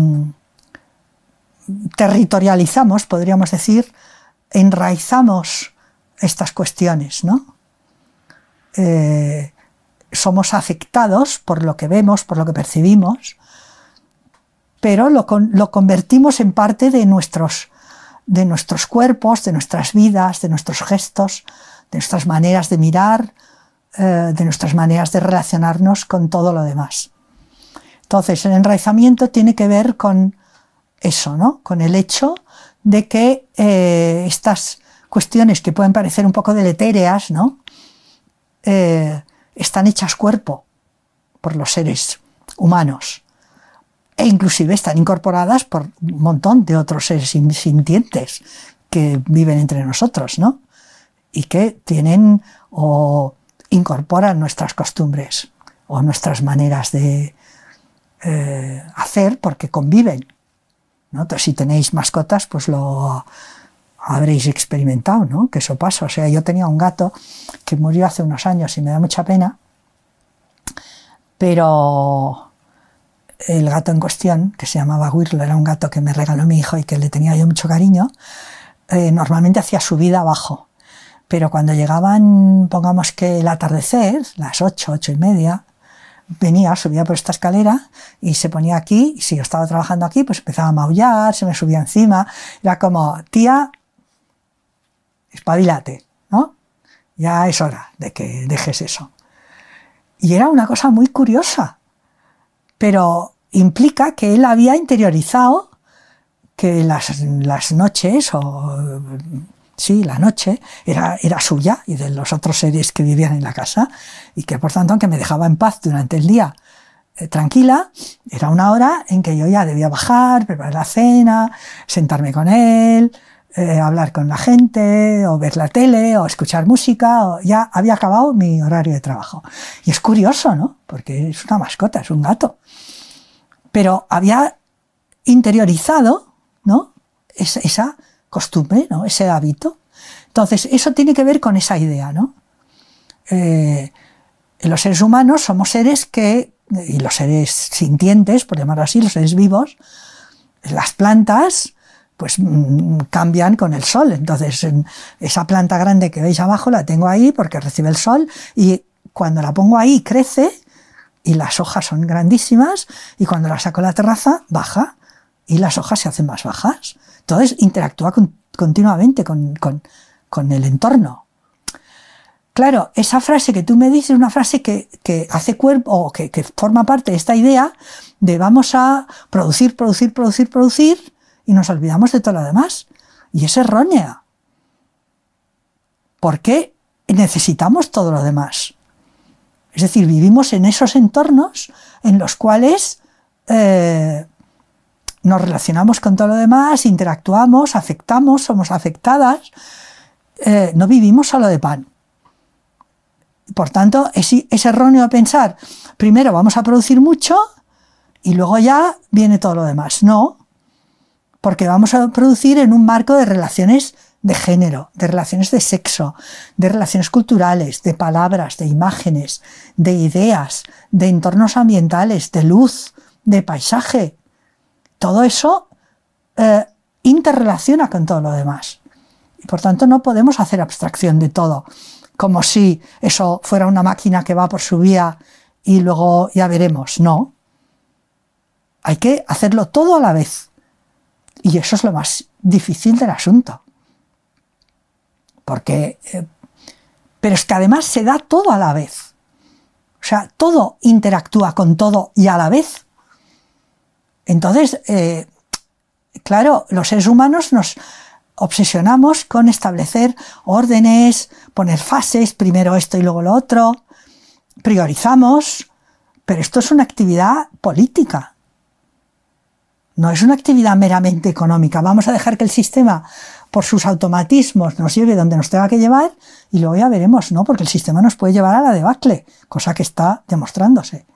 territorializamos, podríamos decir, enraizamos estas cuestiones, ¿no? Eh, somos afectados por lo que vemos, por lo que percibimos, pero lo, con, lo convertimos en parte de nuestros, de nuestros cuerpos, de nuestras vidas, de nuestros gestos, de nuestras maneras de mirar, eh, de nuestras maneras de relacionarnos con todo lo demás. Entonces, el enraizamiento tiene que ver con eso, ¿no? Con el hecho de que eh, estas cuestiones que pueden parecer un poco deletéreas, ¿no? Eh, están hechas cuerpo por los seres humanos, e inclusive están incorporadas por un montón de otros seres sintientes que viven entre nosotros, ¿no? Y que tienen o incorporan nuestras costumbres o nuestras maneras de eh, hacer, porque conviven, ¿no? Entonces, si tenéis mascotas, pues lo habréis experimentado, ¿no? Que eso pasa. O sea, yo tenía un gato que murió hace unos años y me da mucha pena, pero el gato en cuestión, que se llamaba Wirlo, era un gato que me regaló mi hijo y que le tenía yo mucho cariño, eh, normalmente hacía su vida abajo, pero cuando llegaban, pongamos que el atardecer, las ocho, ocho y media, venía, subía por esta escalera y se ponía aquí, y si yo estaba trabajando aquí, pues empezaba a maullar, se me subía encima, era como, tía, espabilate, ¿no? Ya es hora de que dejes eso. Y era una cosa muy curiosa, pero implica que él había interiorizado que las, las noches, o sí, la noche, era, era suya y de los otros seres que vivían en la casa, y que por tanto, aunque me dejaba en paz durante el día, eh, tranquila, era una hora en que yo ya debía bajar, preparar la cena, sentarme con él, eh, hablar con la gente, o ver la tele, o escuchar música, o ya había acabado mi horario de trabajo. Y es curioso, ¿no? Porque es una mascota, es un gato. Pero había interiorizado, ¿no? Es, esa costumbre, ¿no? Ese hábito. Entonces, eso tiene que ver con esa idea, ¿no? Eh, los seres humanos somos seres que, y los seres sintientes, por llamarlo así, los seres vivos, las plantas, pues mmm, cambian con el sol. Entonces, esa planta grande que veis abajo la tengo ahí porque recibe el sol, y cuando la pongo ahí crece, y las hojas son grandísimas, y cuando la saco a la terraza, baja, y las hojas se hacen más bajas. Entonces interactúa con, continuamente con, con, con el entorno. Claro, esa frase que tú me dices es una frase que, que hace cuerpo, o que, que forma parte de esta idea de vamos a producir, producir, producir, producir, y nos olvidamos de todo lo demás. Y es errónea. Porque necesitamos todo lo demás. Es decir, vivimos en esos entornos en los cuales eh, nos relacionamos con todo lo demás, interactuamos, afectamos, somos afectadas, eh, no vivimos solo de pan. Por tanto, es, es erróneo pensar, primero vamos a producir mucho y luego ya viene todo lo demás. No, porque vamos a producir en un marco de relaciones de género, de relaciones de sexo, de relaciones culturales, de palabras, de imágenes, de ideas, de entornos ambientales, de luz, de paisaje. Todo eso eh, interrelaciona con todo lo demás. Y por tanto no podemos hacer abstracción de todo, como si eso fuera una máquina que va por su vía y luego ya veremos. No. Hay que hacerlo todo a la vez. Y eso es lo más difícil del asunto. Porque, eh, pero es que además se da todo a la vez. O sea, todo interactúa con todo y a la vez. Entonces, eh, claro, los seres humanos nos obsesionamos con establecer órdenes, poner fases, primero esto y luego lo otro, priorizamos, pero esto es una actividad política. No es una actividad meramente económica. Vamos a dejar que el sistema, por sus automatismos, nos lleve donde nos tenga que llevar y luego ya veremos, ¿no? Porque el sistema nos puede llevar a la debacle, cosa que está demostrándose.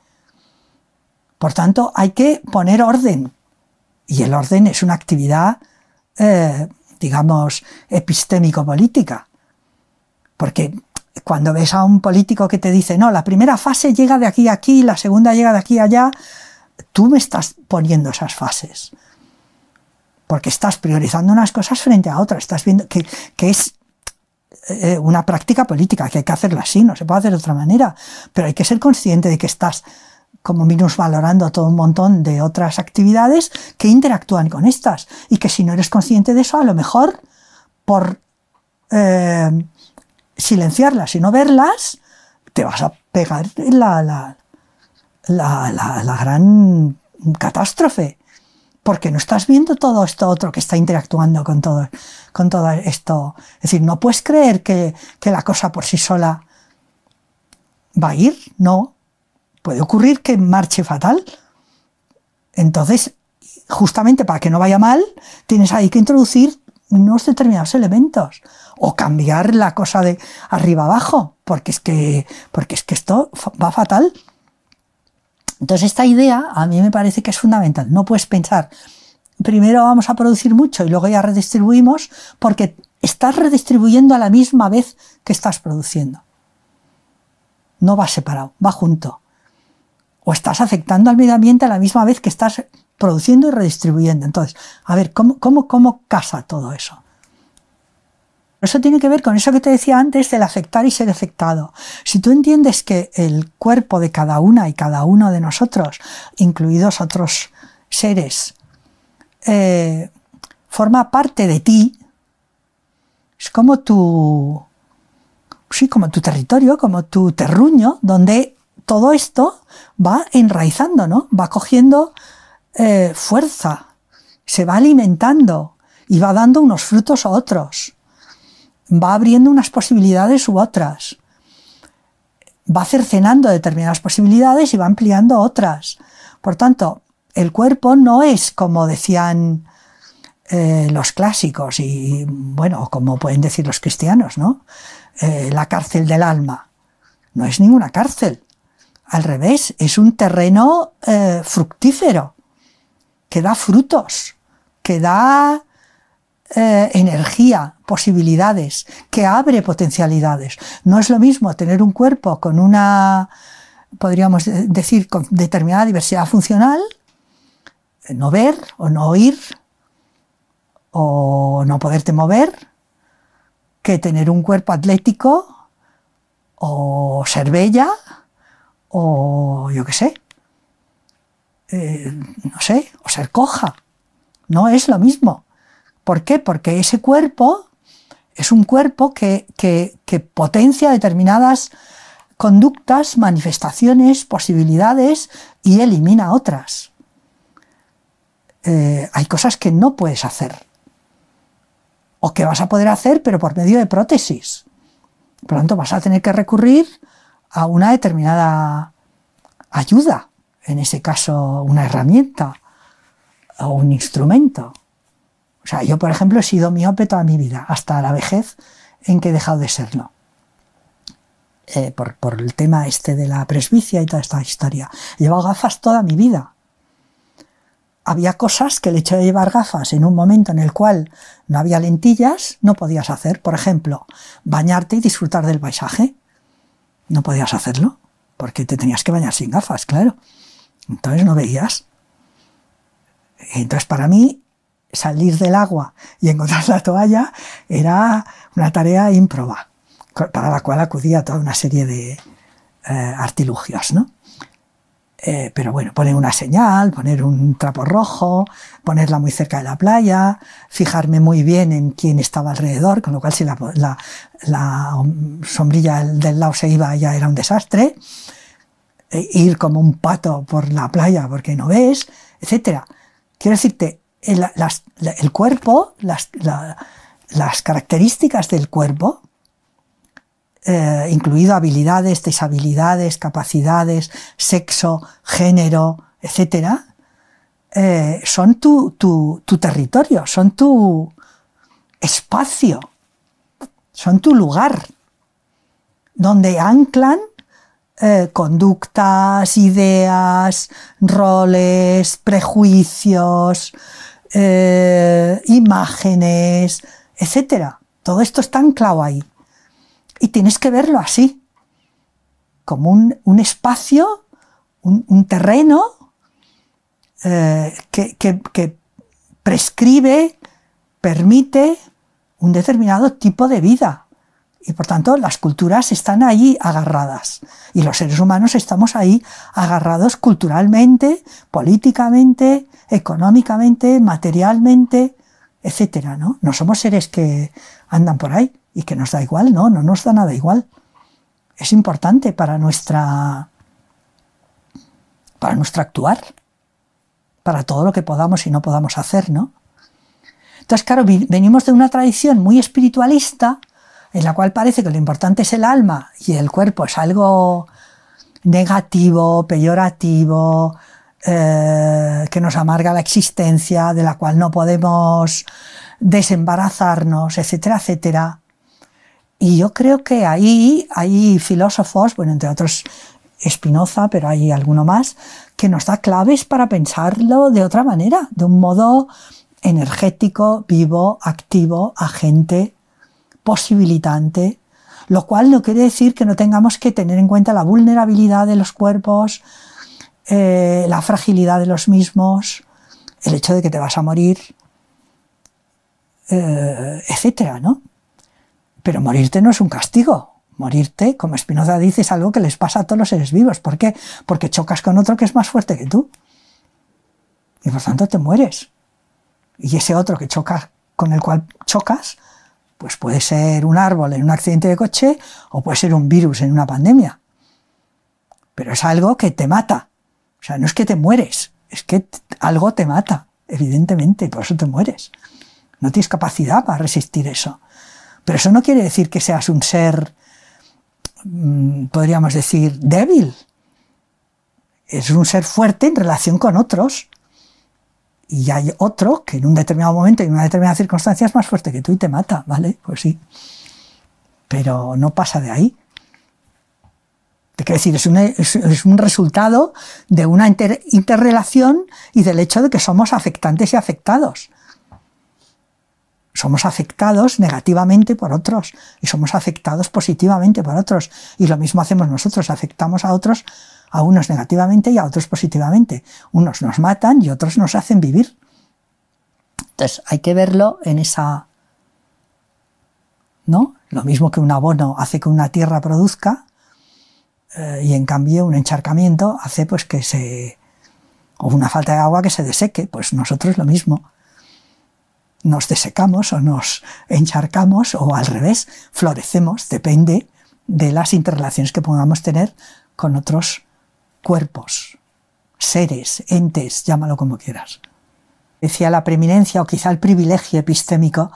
Por tanto, hay que poner orden. Y el orden es una actividad, eh, digamos, epistémico-política. Porque cuando ves a un político que te dice, no, la primera fase llega de aquí a aquí, la segunda llega de aquí a allá, tú me estás poniendo esas fases. Porque estás priorizando unas cosas frente a otras. Estás viendo que, que es eh, una práctica política, que hay que hacerla así, no se puede hacer de otra manera. Pero hay que ser consciente de que estás como minusvalorando todo un montón de otras actividades que interactúan con estas. Y que si no eres consciente de eso, a lo mejor por eh, silenciarlas y no verlas, te vas a pegar la, la, la, la, la gran catástrofe. Porque no estás viendo todo esto otro que está interactuando con todo, con todo esto. Es decir, no puedes creer que, que la cosa por sí sola va a ir, no. Puede ocurrir que marche fatal. Entonces, justamente para que no vaya mal, tienes ahí que introducir unos determinados elementos. O cambiar la cosa de arriba abajo, porque es que, porque es que esto va fatal. Entonces esta idea a mí me parece que es fundamental. No puedes pensar, primero vamos a producir mucho y luego ya redistribuimos, porque estás redistribuyendo a la misma vez que estás produciendo. No va separado, va junto. O estás afectando al medio ambiente a la misma vez que estás produciendo y redistribuyendo. Entonces, a ver, ¿cómo, cómo, cómo casa todo eso? Eso tiene que ver con eso que te decía antes del afectar y ser afectado. Si tú entiendes que el cuerpo de cada una y cada uno de nosotros, incluidos otros seres, eh, forma parte de ti, es como tu, sí, como tu territorio, como tu terruño, donde todo esto va enraizando, ¿no? Va cogiendo eh, fuerza, se va alimentando y va dando unos frutos a otros, va abriendo unas posibilidades u otras, va cercenando determinadas posibilidades y va ampliando otras. Por tanto, el cuerpo no es, como decían eh, los clásicos y, bueno, como pueden decir los cristianos, ¿no? Eh, la cárcel del alma. No es ninguna cárcel. Al revés, es un terreno eh, fructífero, que da frutos, que da eh, energía, posibilidades, que abre potencialidades. No es lo mismo tener un cuerpo con una, podríamos decir, con determinada diversidad funcional, no ver o no oír o no poderte mover, que tener un cuerpo atlético o ser bella o yo qué sé, eh, no sé, o ser coja. No es lo mismo. ¿Por qué? Porque ese cuerpo es un cuerpo que, que, que potencia determinadas conductas, manifestaciones, posibilidades y elimina otras. Eh, hay cosas que no puedes hacer o que vas a poder hacer pero por medio de prótesis. Por lo tanto, vas a tener que recurrir a una determinada ayuda, en ese caso una herramienta o un instrumento. O sea, yo, por ejemplo, he sido miope toda mi vida, hasta la vejez en que he dejado de serlo. Eh, por, por el tema este de la presbicia y toda esta historia. He llevado gafas toda mi vida. Había cosas que el hecho de llevar gafas en un momento en el cual no había lentillas, no podías hacer. Por ejemplo, bañarte y disfrutar del paisaje. No podías hacerlo, porque te tenías que bañar sin gafas, claro. Entonces no veías. Entonces para mí, salir del agua y encontrar la toalla era una tarea ímproba, para la cual acudía a toda una serie de eh, artilugios, ¿no? Eh, pero bueno, poner una señal, poner un trapo rojo, ponerla muy cerca de la playa, fijarme muy bien en quién estaba alrededor, con lo cual si la, la, la sombrilla del lado se iba ya era un desastre, eh, ir como un pato por la playa porque no ves, etcétera. Quiero decirte, el, las, el cuerpo, las, la, las características del cuerpo, Eh, incluido habilidades, deshabilidades, capacidades, sexo, género, etcétera, eh, son tu, tu, tu territorio, son tu espacio, son tu lugar, donde anclan eh, conductas, ideas, roles, prejuicios, eh, imágenes, etcétera. Todo esto está anclado ahí. Y tienes que verlo así, como un, un espacio, un, un terreno eh, que, que, que prescribe, permite un determinado tipo de vida. Y por tanto las culturas están ahí agarradas. Y los seres humanos estamos ahí agarrados culturalmente, políticamente, económicamente, materialmente, etcétera, ¿no? No somos seres que andan por ahí y que nos da igual, no, no nos da nada igual. Es importante para nuestra, para nuestro actuar, para todo lo que podamos y no podamos hacer, ¿no? Entonces, claro, venimos de una tradición muy espiritualista, en la cual parece que lo importante es el alma y el cuerpo es algo negativo, peyorativo, eh, que nos amarga la existencia, de la cual no podemos desembarazarnos, etcétera, etcétera. Y yo creo que ahí hay filósofos, bueno, entre otros Spinoza, pero hay alguno más, que nos da claves para pensarlo de otra manera, de un modo energético, vivo, activo, agente, posibilitante, lo cual no quiere decir que no tengamos que tener en cuenta la vulnerabilidad de los cuerpos, eh, la fragilidad de los mismos, el hecho de que te vas a morir, eh, etcétera, ¿no? Pero morirte no es un castigo. Morirte, como Spinoza dice, es algo que les pasa a todos los seres vivos. ¿Por qué? Porque chocas con otro que es más fuerte que tú. Y por tanto te mueres. Y ese otro que chocas, con el cual chocas, pues puede ser un árbol en un accidente de coche o puede ser un virus en una pandemia. pero es algo que te mata. O sea, no es que te mueres, es que algo te mata, evidentemente, por eso te mueres. No tienes capacidad para resistir eso. Pero eso no quiere decir que seas un ser, podríamos decir, débil. Es un ser fuerte en relación con otros. Y hay otro que en un determinado momento y en una determinada circunstancia es más fuerte que tú y te mata, ¿vale? Pues sí. Pero no pasa de ahí. Te quiero decir, es un, es, es un resultado de una inter, interrelación y del hecho de que somos afectantes y afectados. Somos afectados negativamente por otros y somos afectados positivamente por otros. Y lo mismo hacemos nosotros, afectamos a otros, a unos negativamente y a otros positivamente. Unos nos matan y otros nos hacen vivir. Entonces hay que verlo en esa... ¿no? Lo mismo que un abono hace que una tierra produzca, eh, y en cambio un encharcamiento hace pues que se... o una falta de agua que se deseque. Pues nosotros lo mismo. Nos desecamos o nos encharcamos o al revés, florecemos, depende de las interrelaciones que podamos tener con otros cuerpos, seres, entes, llámalo como quieras. Decía la preeminencia o quizá el privilegio epistémico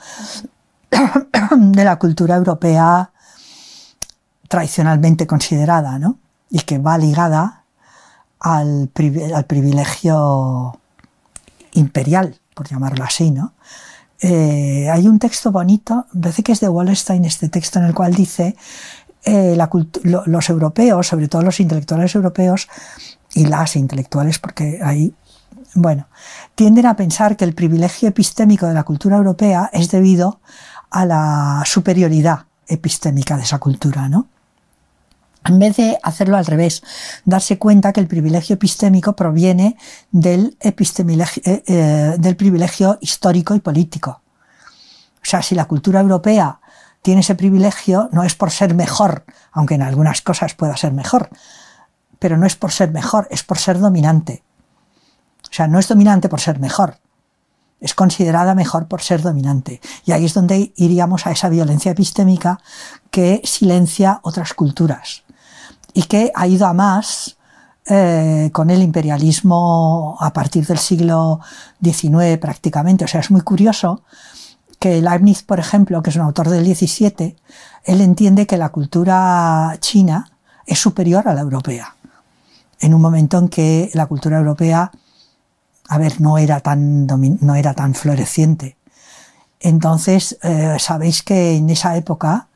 de la cultura europea tradicionalmente considerada, ¿no? Y que va ligada al, al privilegio imperial, por llamarlo así, ¿no? Eh, hay un texto bonito, me parece que es de Wallerstein, este texto en el cual dice eh, la lo, los europeos, sobre todo los intelectuales europeos y las intelectuales, porque ahí, bueno, tienden a pensar que el privilegio epistémico de la cultura europea es debido a la superioridad epistémica de esa cultura, ¿no? En vez de hacerlo al revés, darse cuenta que el privilegio epistémico proviene del, epistemilegio, eh, eh, del privilegio histórico y político. O sea, si la cultura europea tiene ese privilegio, no es por ser mejor, aunque en algunas cosas pueda ser mejor, pero no es por ser mejor, es por ser dominante. O sea, no es dominante por ser mejor, es considerada mejor por ser dominante. Y ahí es donde iríamos a esa violencia epistémica que silencia otras culturas. Y que ha ido a más eh, con el imperialismo a partir del siglo diecinueve prácticamente. O sea, es muy curioso que Leibniz, por ejemplo, que es un autor del diecisiete, él entiende que la cultura china es superior a la europea. En un momento en que la cultura europea, a ver, no era tan, no era tan floreciente. Entonces, eh, sabéis que en esa época...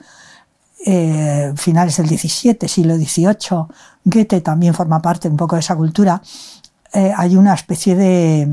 Eh, finales del diecisiete, siglo dieciocho, Goethe también forma parte un poco de esa cultura, eh, hay una especie de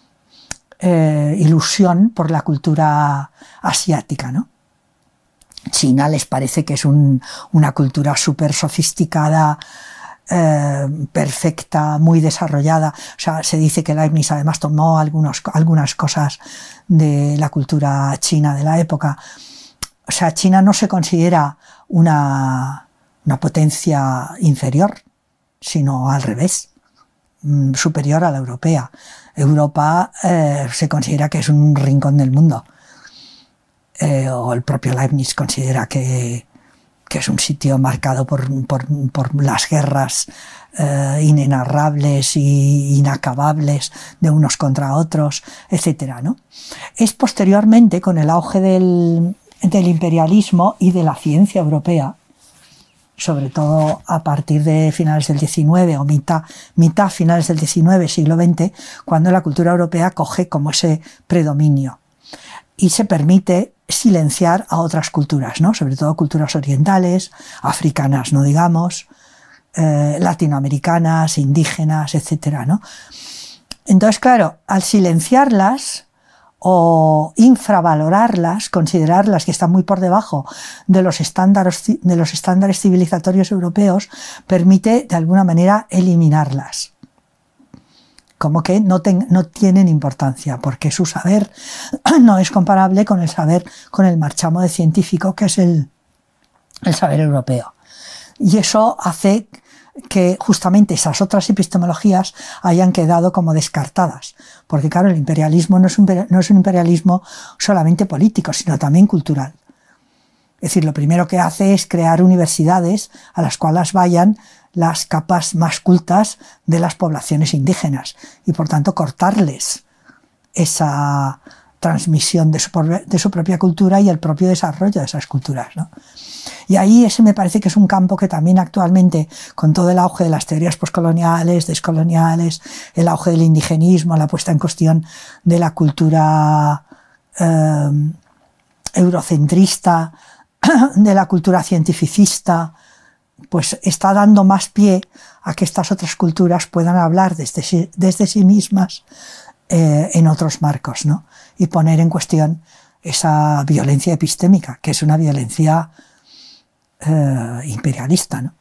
eh, ilusión por la cultura asiática, ¿no? China les parece que es un, una cultura súper sofisticada, eh, perfecta, muy desarrollada. O sea, se dice que Leibniz además tomó algunos, algunas cosas de la cultura china de la época. O sea, China no se considera una, una potencia inferior, sino al revés, superior a la europea. Europa eh, se considera que es un rincón del mundo, eh, o el propio Leibniz considera que, que es un sitio marcado por, por, por las guerras eh, inenarrables y inacabables de unos contra otros, etcétera, ¿no? Es posteriormente, con el auge del... del imperialismo y de la ciencia europea, sobre todo a partir de finales del diecinueve o mitad, mitad finales del diecinueve, siglo veinte, cuando la cultura europea coge como ese predominio y se permite silenciar a otras culturas, ¿no? Sobre todo culturas orientales, africanas, no digamos, eh, latinoamericanas, indígenas, etcétera, ¿no? Entonces, claro, al silenciarlas o infravalorarlas, considerarlas que están muy por debajo de los estándares, de los estándares civilizatorios europeos, permite de alguna manera eliminarlas. Como que no, ten, no tienen importancia, porque su saber no es comparable con el saber, con el marchamo de científico que es el, el saber europeo. Y eso hace que justamente esas otras epistemologías hayan quedado como descartadas. Porque claro, el imperialismo no es un, no es un imperialismo solamente político, sino también cultural. Es decir, lo primero que hace es crear universidades a las cuales vayan las capas más cultas de las poblaciones indígenas y, por tanto, cortarles esa transmisión de su, de su propia cultura y el propio desarrollo de esas culturas, ¿no? Y ahí ese me parece que es un campo que también actualmente, con todo el auge de las teorías poscoloniales, descoloniales, el auge del indigenismo, la puesta en cuestión de la cultura eh, eurocentrista, de la cultura cientificista, pues está dando más pie a que estas otras culturas puedan hablar desde sí, desde sí mismas eh, en otros marcos, ¿no? Y poner en cuestión esa violencia epistémica, que es una violencia eh, imperialista, ¿no?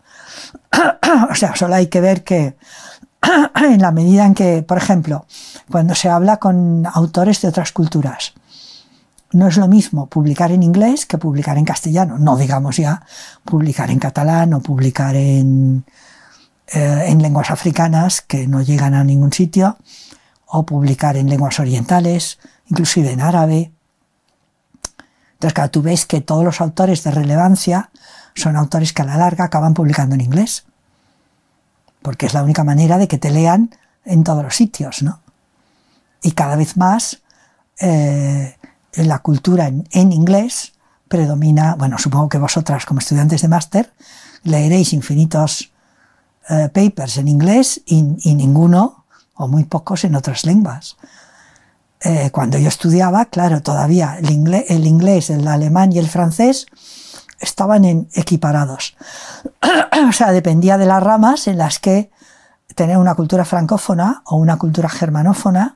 O sea, solo hay que ver que en la medida en que, por ejemplo, cuando se habla con autores de otras culturas, no es lo mismo publicar en inglés que publicar en castellano, no digamos ya publicar en catalán o publicar en, eh, en lenguas africanas que no llegan a ningún sitio, o publicar en lenguas orientales, inclusive en árabe. Entonces, claro, tú ves que todos los autores de relevancia son autores que a la larga acaban publicando en inglés, porque es la única manera de que te lean en todos los sitios, ¿no? Y cada vez más eh, la cultura en, en inglés predomina. Bueno, supongo que vosotras, como estudiantes de máster, leeréis infinitos eh, papers en inglés y, y ninguno o muy pocos en otras lenguas. Eh, cuando yo estudiaba, claro, todavía el inglés, el inglés, el alemán y el francés estaban en, equiparados. O sea, dependía de las ramas en las que tener una cultura francófona o una cultura germanófona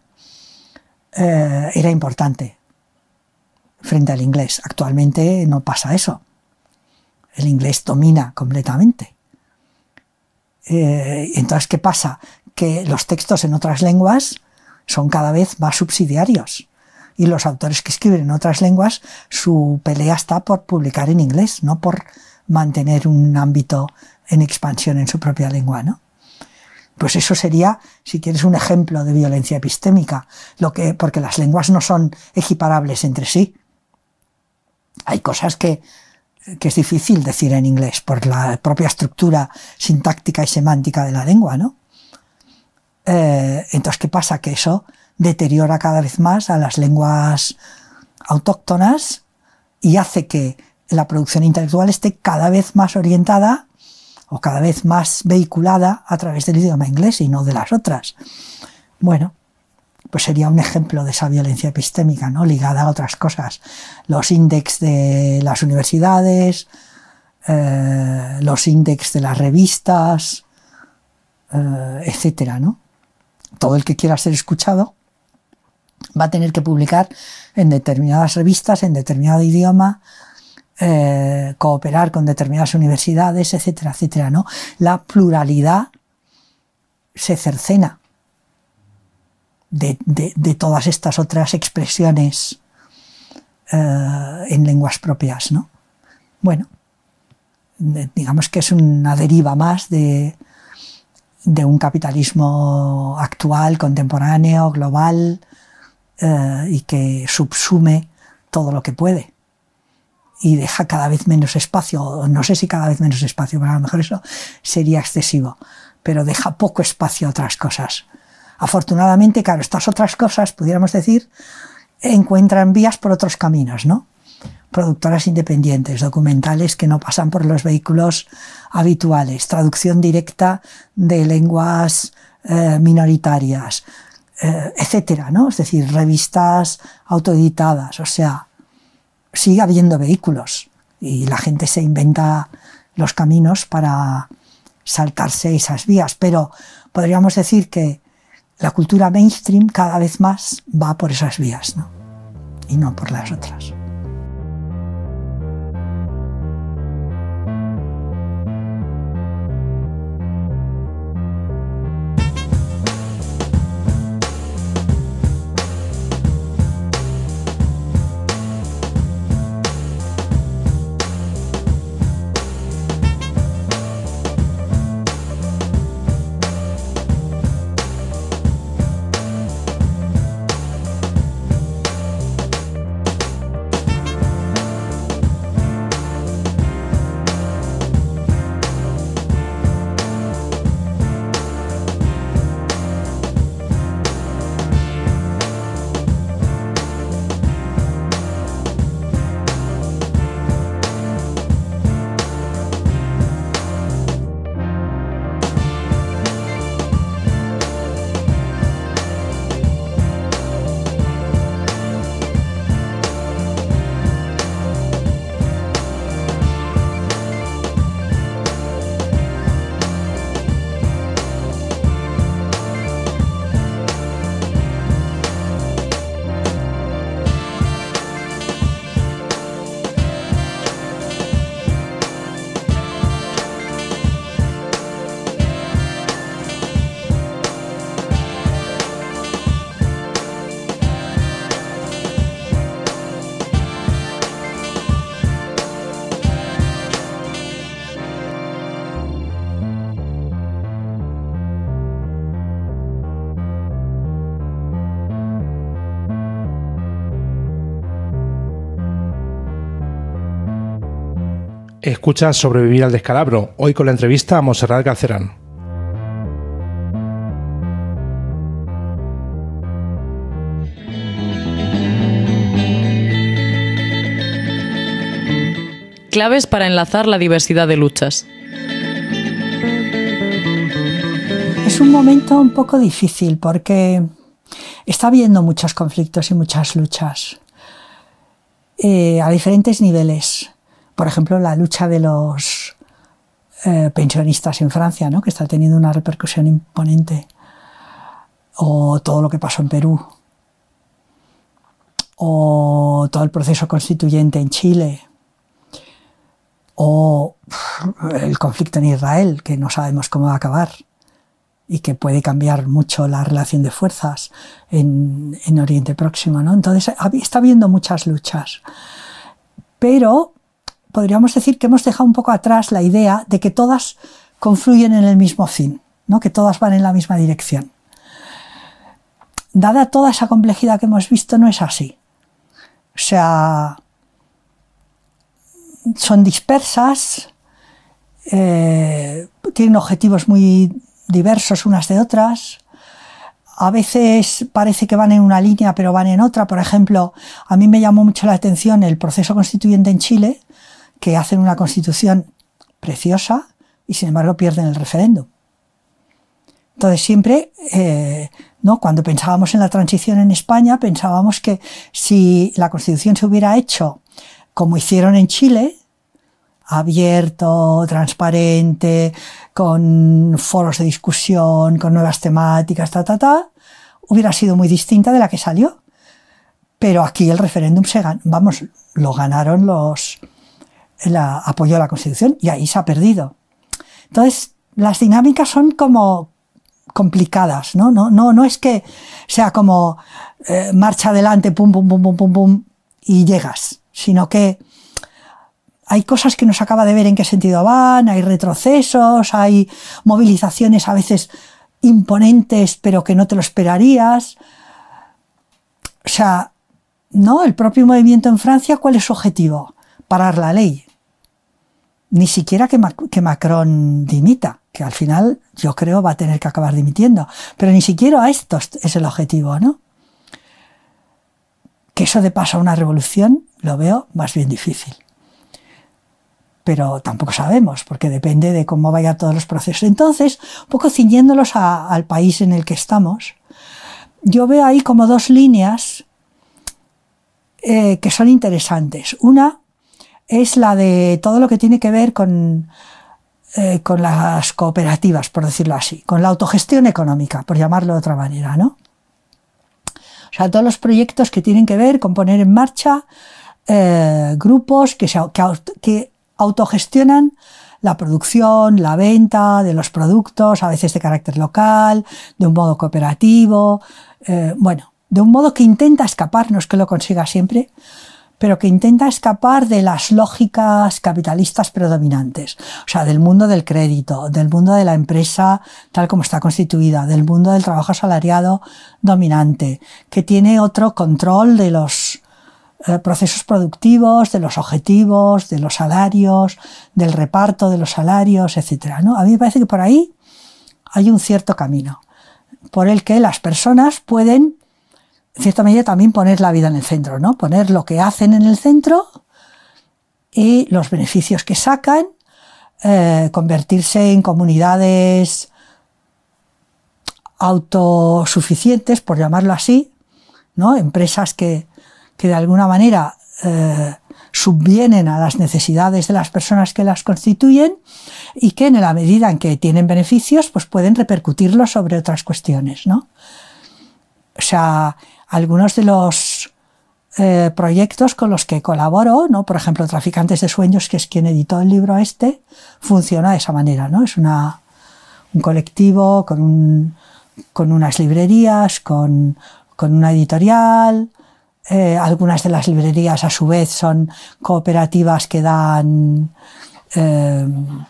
eh, era importante frente al inglés. Actualmente no pasa eso. El inglés domina completamente. Eh, entonces, ¿qué pasa? Que los textos en otras lenguas son cada vez más subsidiarios. Y los autores que escriben en otras lenguas, su pelea está por publicar en inglés, no por mantener un ámbito en expansión en su propia lengua, ¿no? Pues eso sería, si quieres, un ejemplo de violencia epistémica, lo que, porque las lenguas no son equiparables entre sí. Hay cosas que, que es difícil decir en inglés por la propia estructura sintáctica y semántica de la lengua, ¿no? Eh, entonces, ¿qué pasa? Que eso deteriora cada vez más a las lenguas autóctonas y hace que la producción intelectual esté cada vez más orientada o cada vez más vehiculada a través del idioma inglés y no de las otras. Bueno, pues sería un ejemplo de esa violencia epistémica, ¿no? Ligada a otras cosas. Los índex de las universidades, eh, los índex de las revistas, eh, etcétera, ¿no? Todo el que quiera ser escuchado va a tener que publicar en determinadas revistas, en determinado idioma, eh, cooperar con determinadas universidades, etcétera, etcétera, ¿no? La pluralidad se cercena de, de, de todas estas otras expresiones eh, en lenguas propias, ¿no? Bueno, digamos que es una deriva más de de un capitalismo actual, contemporáneo, global, eh, y que subsume todo lo que puede y deja cada vez menos espacio, no sé si cada vez menos espacio, pero a lo mejor eso sería excesivo, pero deja poco espacio a otras cosas. Afortunadamente, claro, estas otras cosas, pudiéramos decir, encuentran vías por otros caminos, ¿no? Productoras independientes, documentales que no pasan por los vehículos habituales, traducción directa de lenguas eh, minoritarias, eh, etcétera, ¿no? Es decir, revistas autoeditadas, o sea, sigue habiendo vehículos y la gente se inventa los caminos para saltarse esas vías, pero podríamos decir que la cultura mainstream cada vez más va por esas vías, ¿no? Y no por las otras. Escuchas Sobrevivir al descalabro, hoy con la entrevista a Montserrat Galcerán. Claves para enlazar la diversidad de luchas. Es un momento un poco difícil porque está habiendo muchos conflictos y muchas luchas eh, a diferentes niveles. Por ejemplo, la lucha de los eh, pensionistas en Francia, ¿no?, que está teniendo una repercusión imponente. O todo lo que pasó en Perú. O todo el proceso constituyente en Chile. O el conflicto en Israel, que no sabemos cómo va a acabar y que puede cambiar mucho la relación de fuerzas en, en Oriente Próximo, ¿no? Entonces, está habiendo muchas luchas. Pero podríamos decir que hemos dejado un poco atrás la idea de que todas confluyen en el mismo fin, ¿no?, que todas van en la misma dirección. Dada toda esa complejidad que hemos visto, no es así. O sea, son dispersas, eh, tienen objetivos muy diversos unas de otras. A veces parece que van en una línea, pero van en otra. Por ejemplo, a mí me llamó mucho la atención el proceso constituyente en Chile, que hacen una constitución preciosa y sin embargo pierden el referéndum. Entonces siempre, eh, ¿no?, cuando pensábamos en la transición en España, pensábamos que si la constitución se hubiera hecho como hicieron en Chile, abierto, transparente, con foros de discusión, con nuevas temáticas, ta, ta, ta, hubiera sido muy distinta de la que salió. Pero aquí el referéndum se ganó, vamos, lo ganaron los, la, apoyó la Constitución y ahí se ha perdido. Entonces, las dinámicas son como complicadas, ¿no? No, no, no es que sea como eh, marcha adelante, pum, pum, pum, pum, pum, pum, y llegas, sino que hay cosas que no se acaba de ver en qué sentido van, hay retrocesos, hay movilizaciones a veces imponentes, pero que no te lo esperarías. O sea, ¿no?, el propio movimiento en Francia, ¿cuál es su objetivo? Parar la ley. Ni siquiera que, Mac- que Macron dimita, que al final yo creo va a tener que acabar dimitiendo, pero ni siquiera esto es el objetivo, ¿no? Que eso de paso a una revolución lo veo más bien difícil. Pero tampoco sabemos, porque depende de cómo vayan todos los procesos. Entonces, un poco ciñéndolos a, al país en el que estamos, yo veo ahí como dos líneas eh, que son interesantes. Una es la de todo lo que tiene que ver con, eh, con las cooperativas, por decirlo así, con la autogestión económica, por llamarlo de otra manera, ¿no? O sea, todos los proyectos que tienen que ver con poner en marcha eh, grupos que, se, que, que autogestionan la producción, la venta de los productos, a veces de carácter local, de un modo cooperativo, eh, bueno, de un modo que intenta escapar, no es que lo consiga siempre, pero que intenta escapar de las lógicas capitalistas predominantes, o sea, del mundo del crédito, del mundo de la empresa tal como está constituida, del mundo del trabajo asalariado dominante, que tiene otro control de los eh, procesos productivos, de los objetivos, de los salarios, del reparto de los salarios, etcétera, ¿no? A mí me parece que por ahí hay un cierto camino por el que las personas pueden, en cierta medida, también poner la vida en el centro, ¿no? Poner lo que hacen en el centro y los beneficios que sacan, eh, convertirse en comunidades autosuficientes, por llamarlo así, ¿no? Empresas que, que de alguna manera eh, subvienen a las necesidades de las personas que las constituyen y que en la medida en que tienen beneficios, pues pueden repercutirlos sobre otras cuestiones, ¿no? O sea, algunos de los eh, proyectos con los que colaboro, ¿no? Por ejemplo, Traficantes de Sueños, que es quien editó el libro este, funciona de esa manera, ¿no? Es una, un colectivo con, un, con unas librerías, con, con una editorial. Eh, algunas de las librerías, a su vez, son cooperativas que dan eh,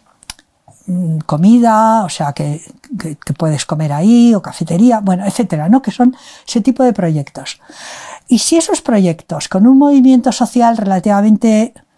comida, o sea, que, que, que puedes comer ahí, o cafetería, bueno, etcétera, ¿no? Que son ese tipo de proyectos. Y si esos proyectos, con un movimiento social relativamente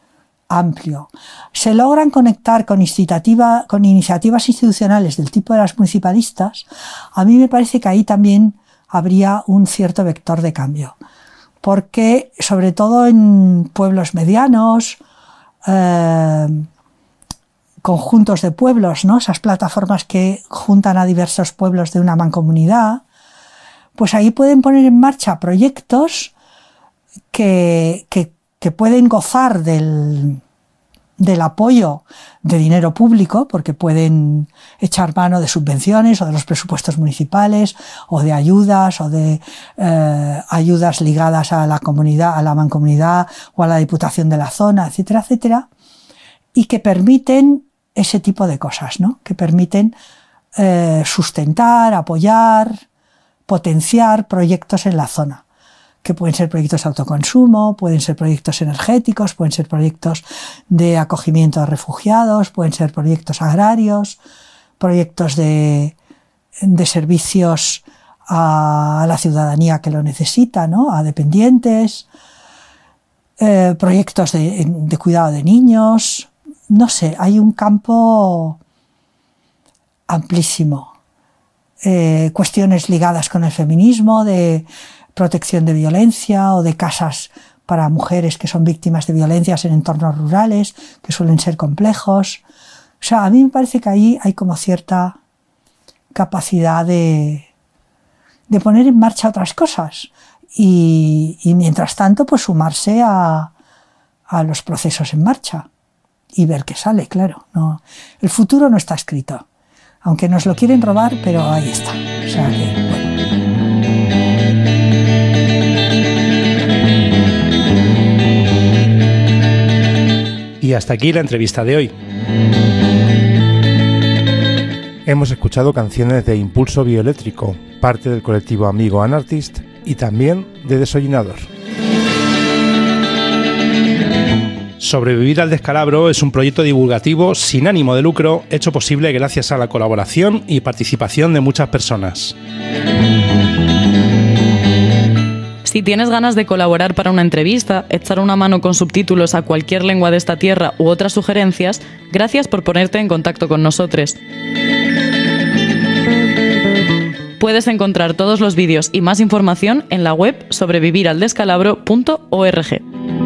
amplio. Se logran conectar con, iniciativa, con iniciativas institucionales del tipo de las municipalistas, a mí me parece que ahí también habría un cierto vector de cambio. Porque, sobre todo en pueblos medianos, eh, conjuntos de pueblos, ¿no? Esas plataformas que juntan a diversos pueblos de una mancomunidad, pues ahí pueden poner en marcha proyectos que, que, que pueden gozar del, del apoyo de dinero público, porque pueden echar mano de subvenciones o de los presupuestos municipales, o de ayudas, o de eh, ayudas ligadas a la comunidad, a la mancomunidad o a la diputación de la zona, etcétera, etcétera, y que permiten ese tipo de cosas, ¿no? Que permiten eh, sustentar, apoyar, potenciar proyectos en la zona, que pueden ser proyectos de autoconsumo, pueden ser proyectos energéticos, pueden ser proyectos de acogimiento de refugiados, pueden ser proyectos agrarios, proyectos de, de servicios a la ciudadanía que lo necesita, ¿no? A dependientes, eh, proyectos de, de cuidado de niños. No sé, hay un campo amplísimo. Eh, cuestiones ligadas con el feminismo, de protección de violencia o de casas para mujeres que son víctimas de violencias en entornos rurales, que suelen ser complejos. O sea, a mí me parece que ahí hay como cierta capacidad de, de poner en marcha otras cosas y, y mientras tanto pues sumarse a, a los procesos en marcha y ver qué sale, claro. No, el futuro no está escrito. Aunque nos lo quieren robar, pero ahí está. O sea que, bueno. Y hasta aquí la entrevista de hoy. Hemos escuchado canciones de Impulso Bioeléctrico, parte del colectivo Amigo Anartist, y también de Desollinador. Sobrevivir al descalabro es un proyecto divulgativo sin ánimo de lucro, hecho posible gracias a la colaboración y participación de muchas personas. Si tienes ganas de colaborar para una entrevista, echar una mano con subtítulos a cualquier lengua de esta tierra u otras sugerencias, gracias por ponerte en contacto con nosotros. Puedes encontrar todos los vídeos y más información en la web sobrevivir al descalabro punto org.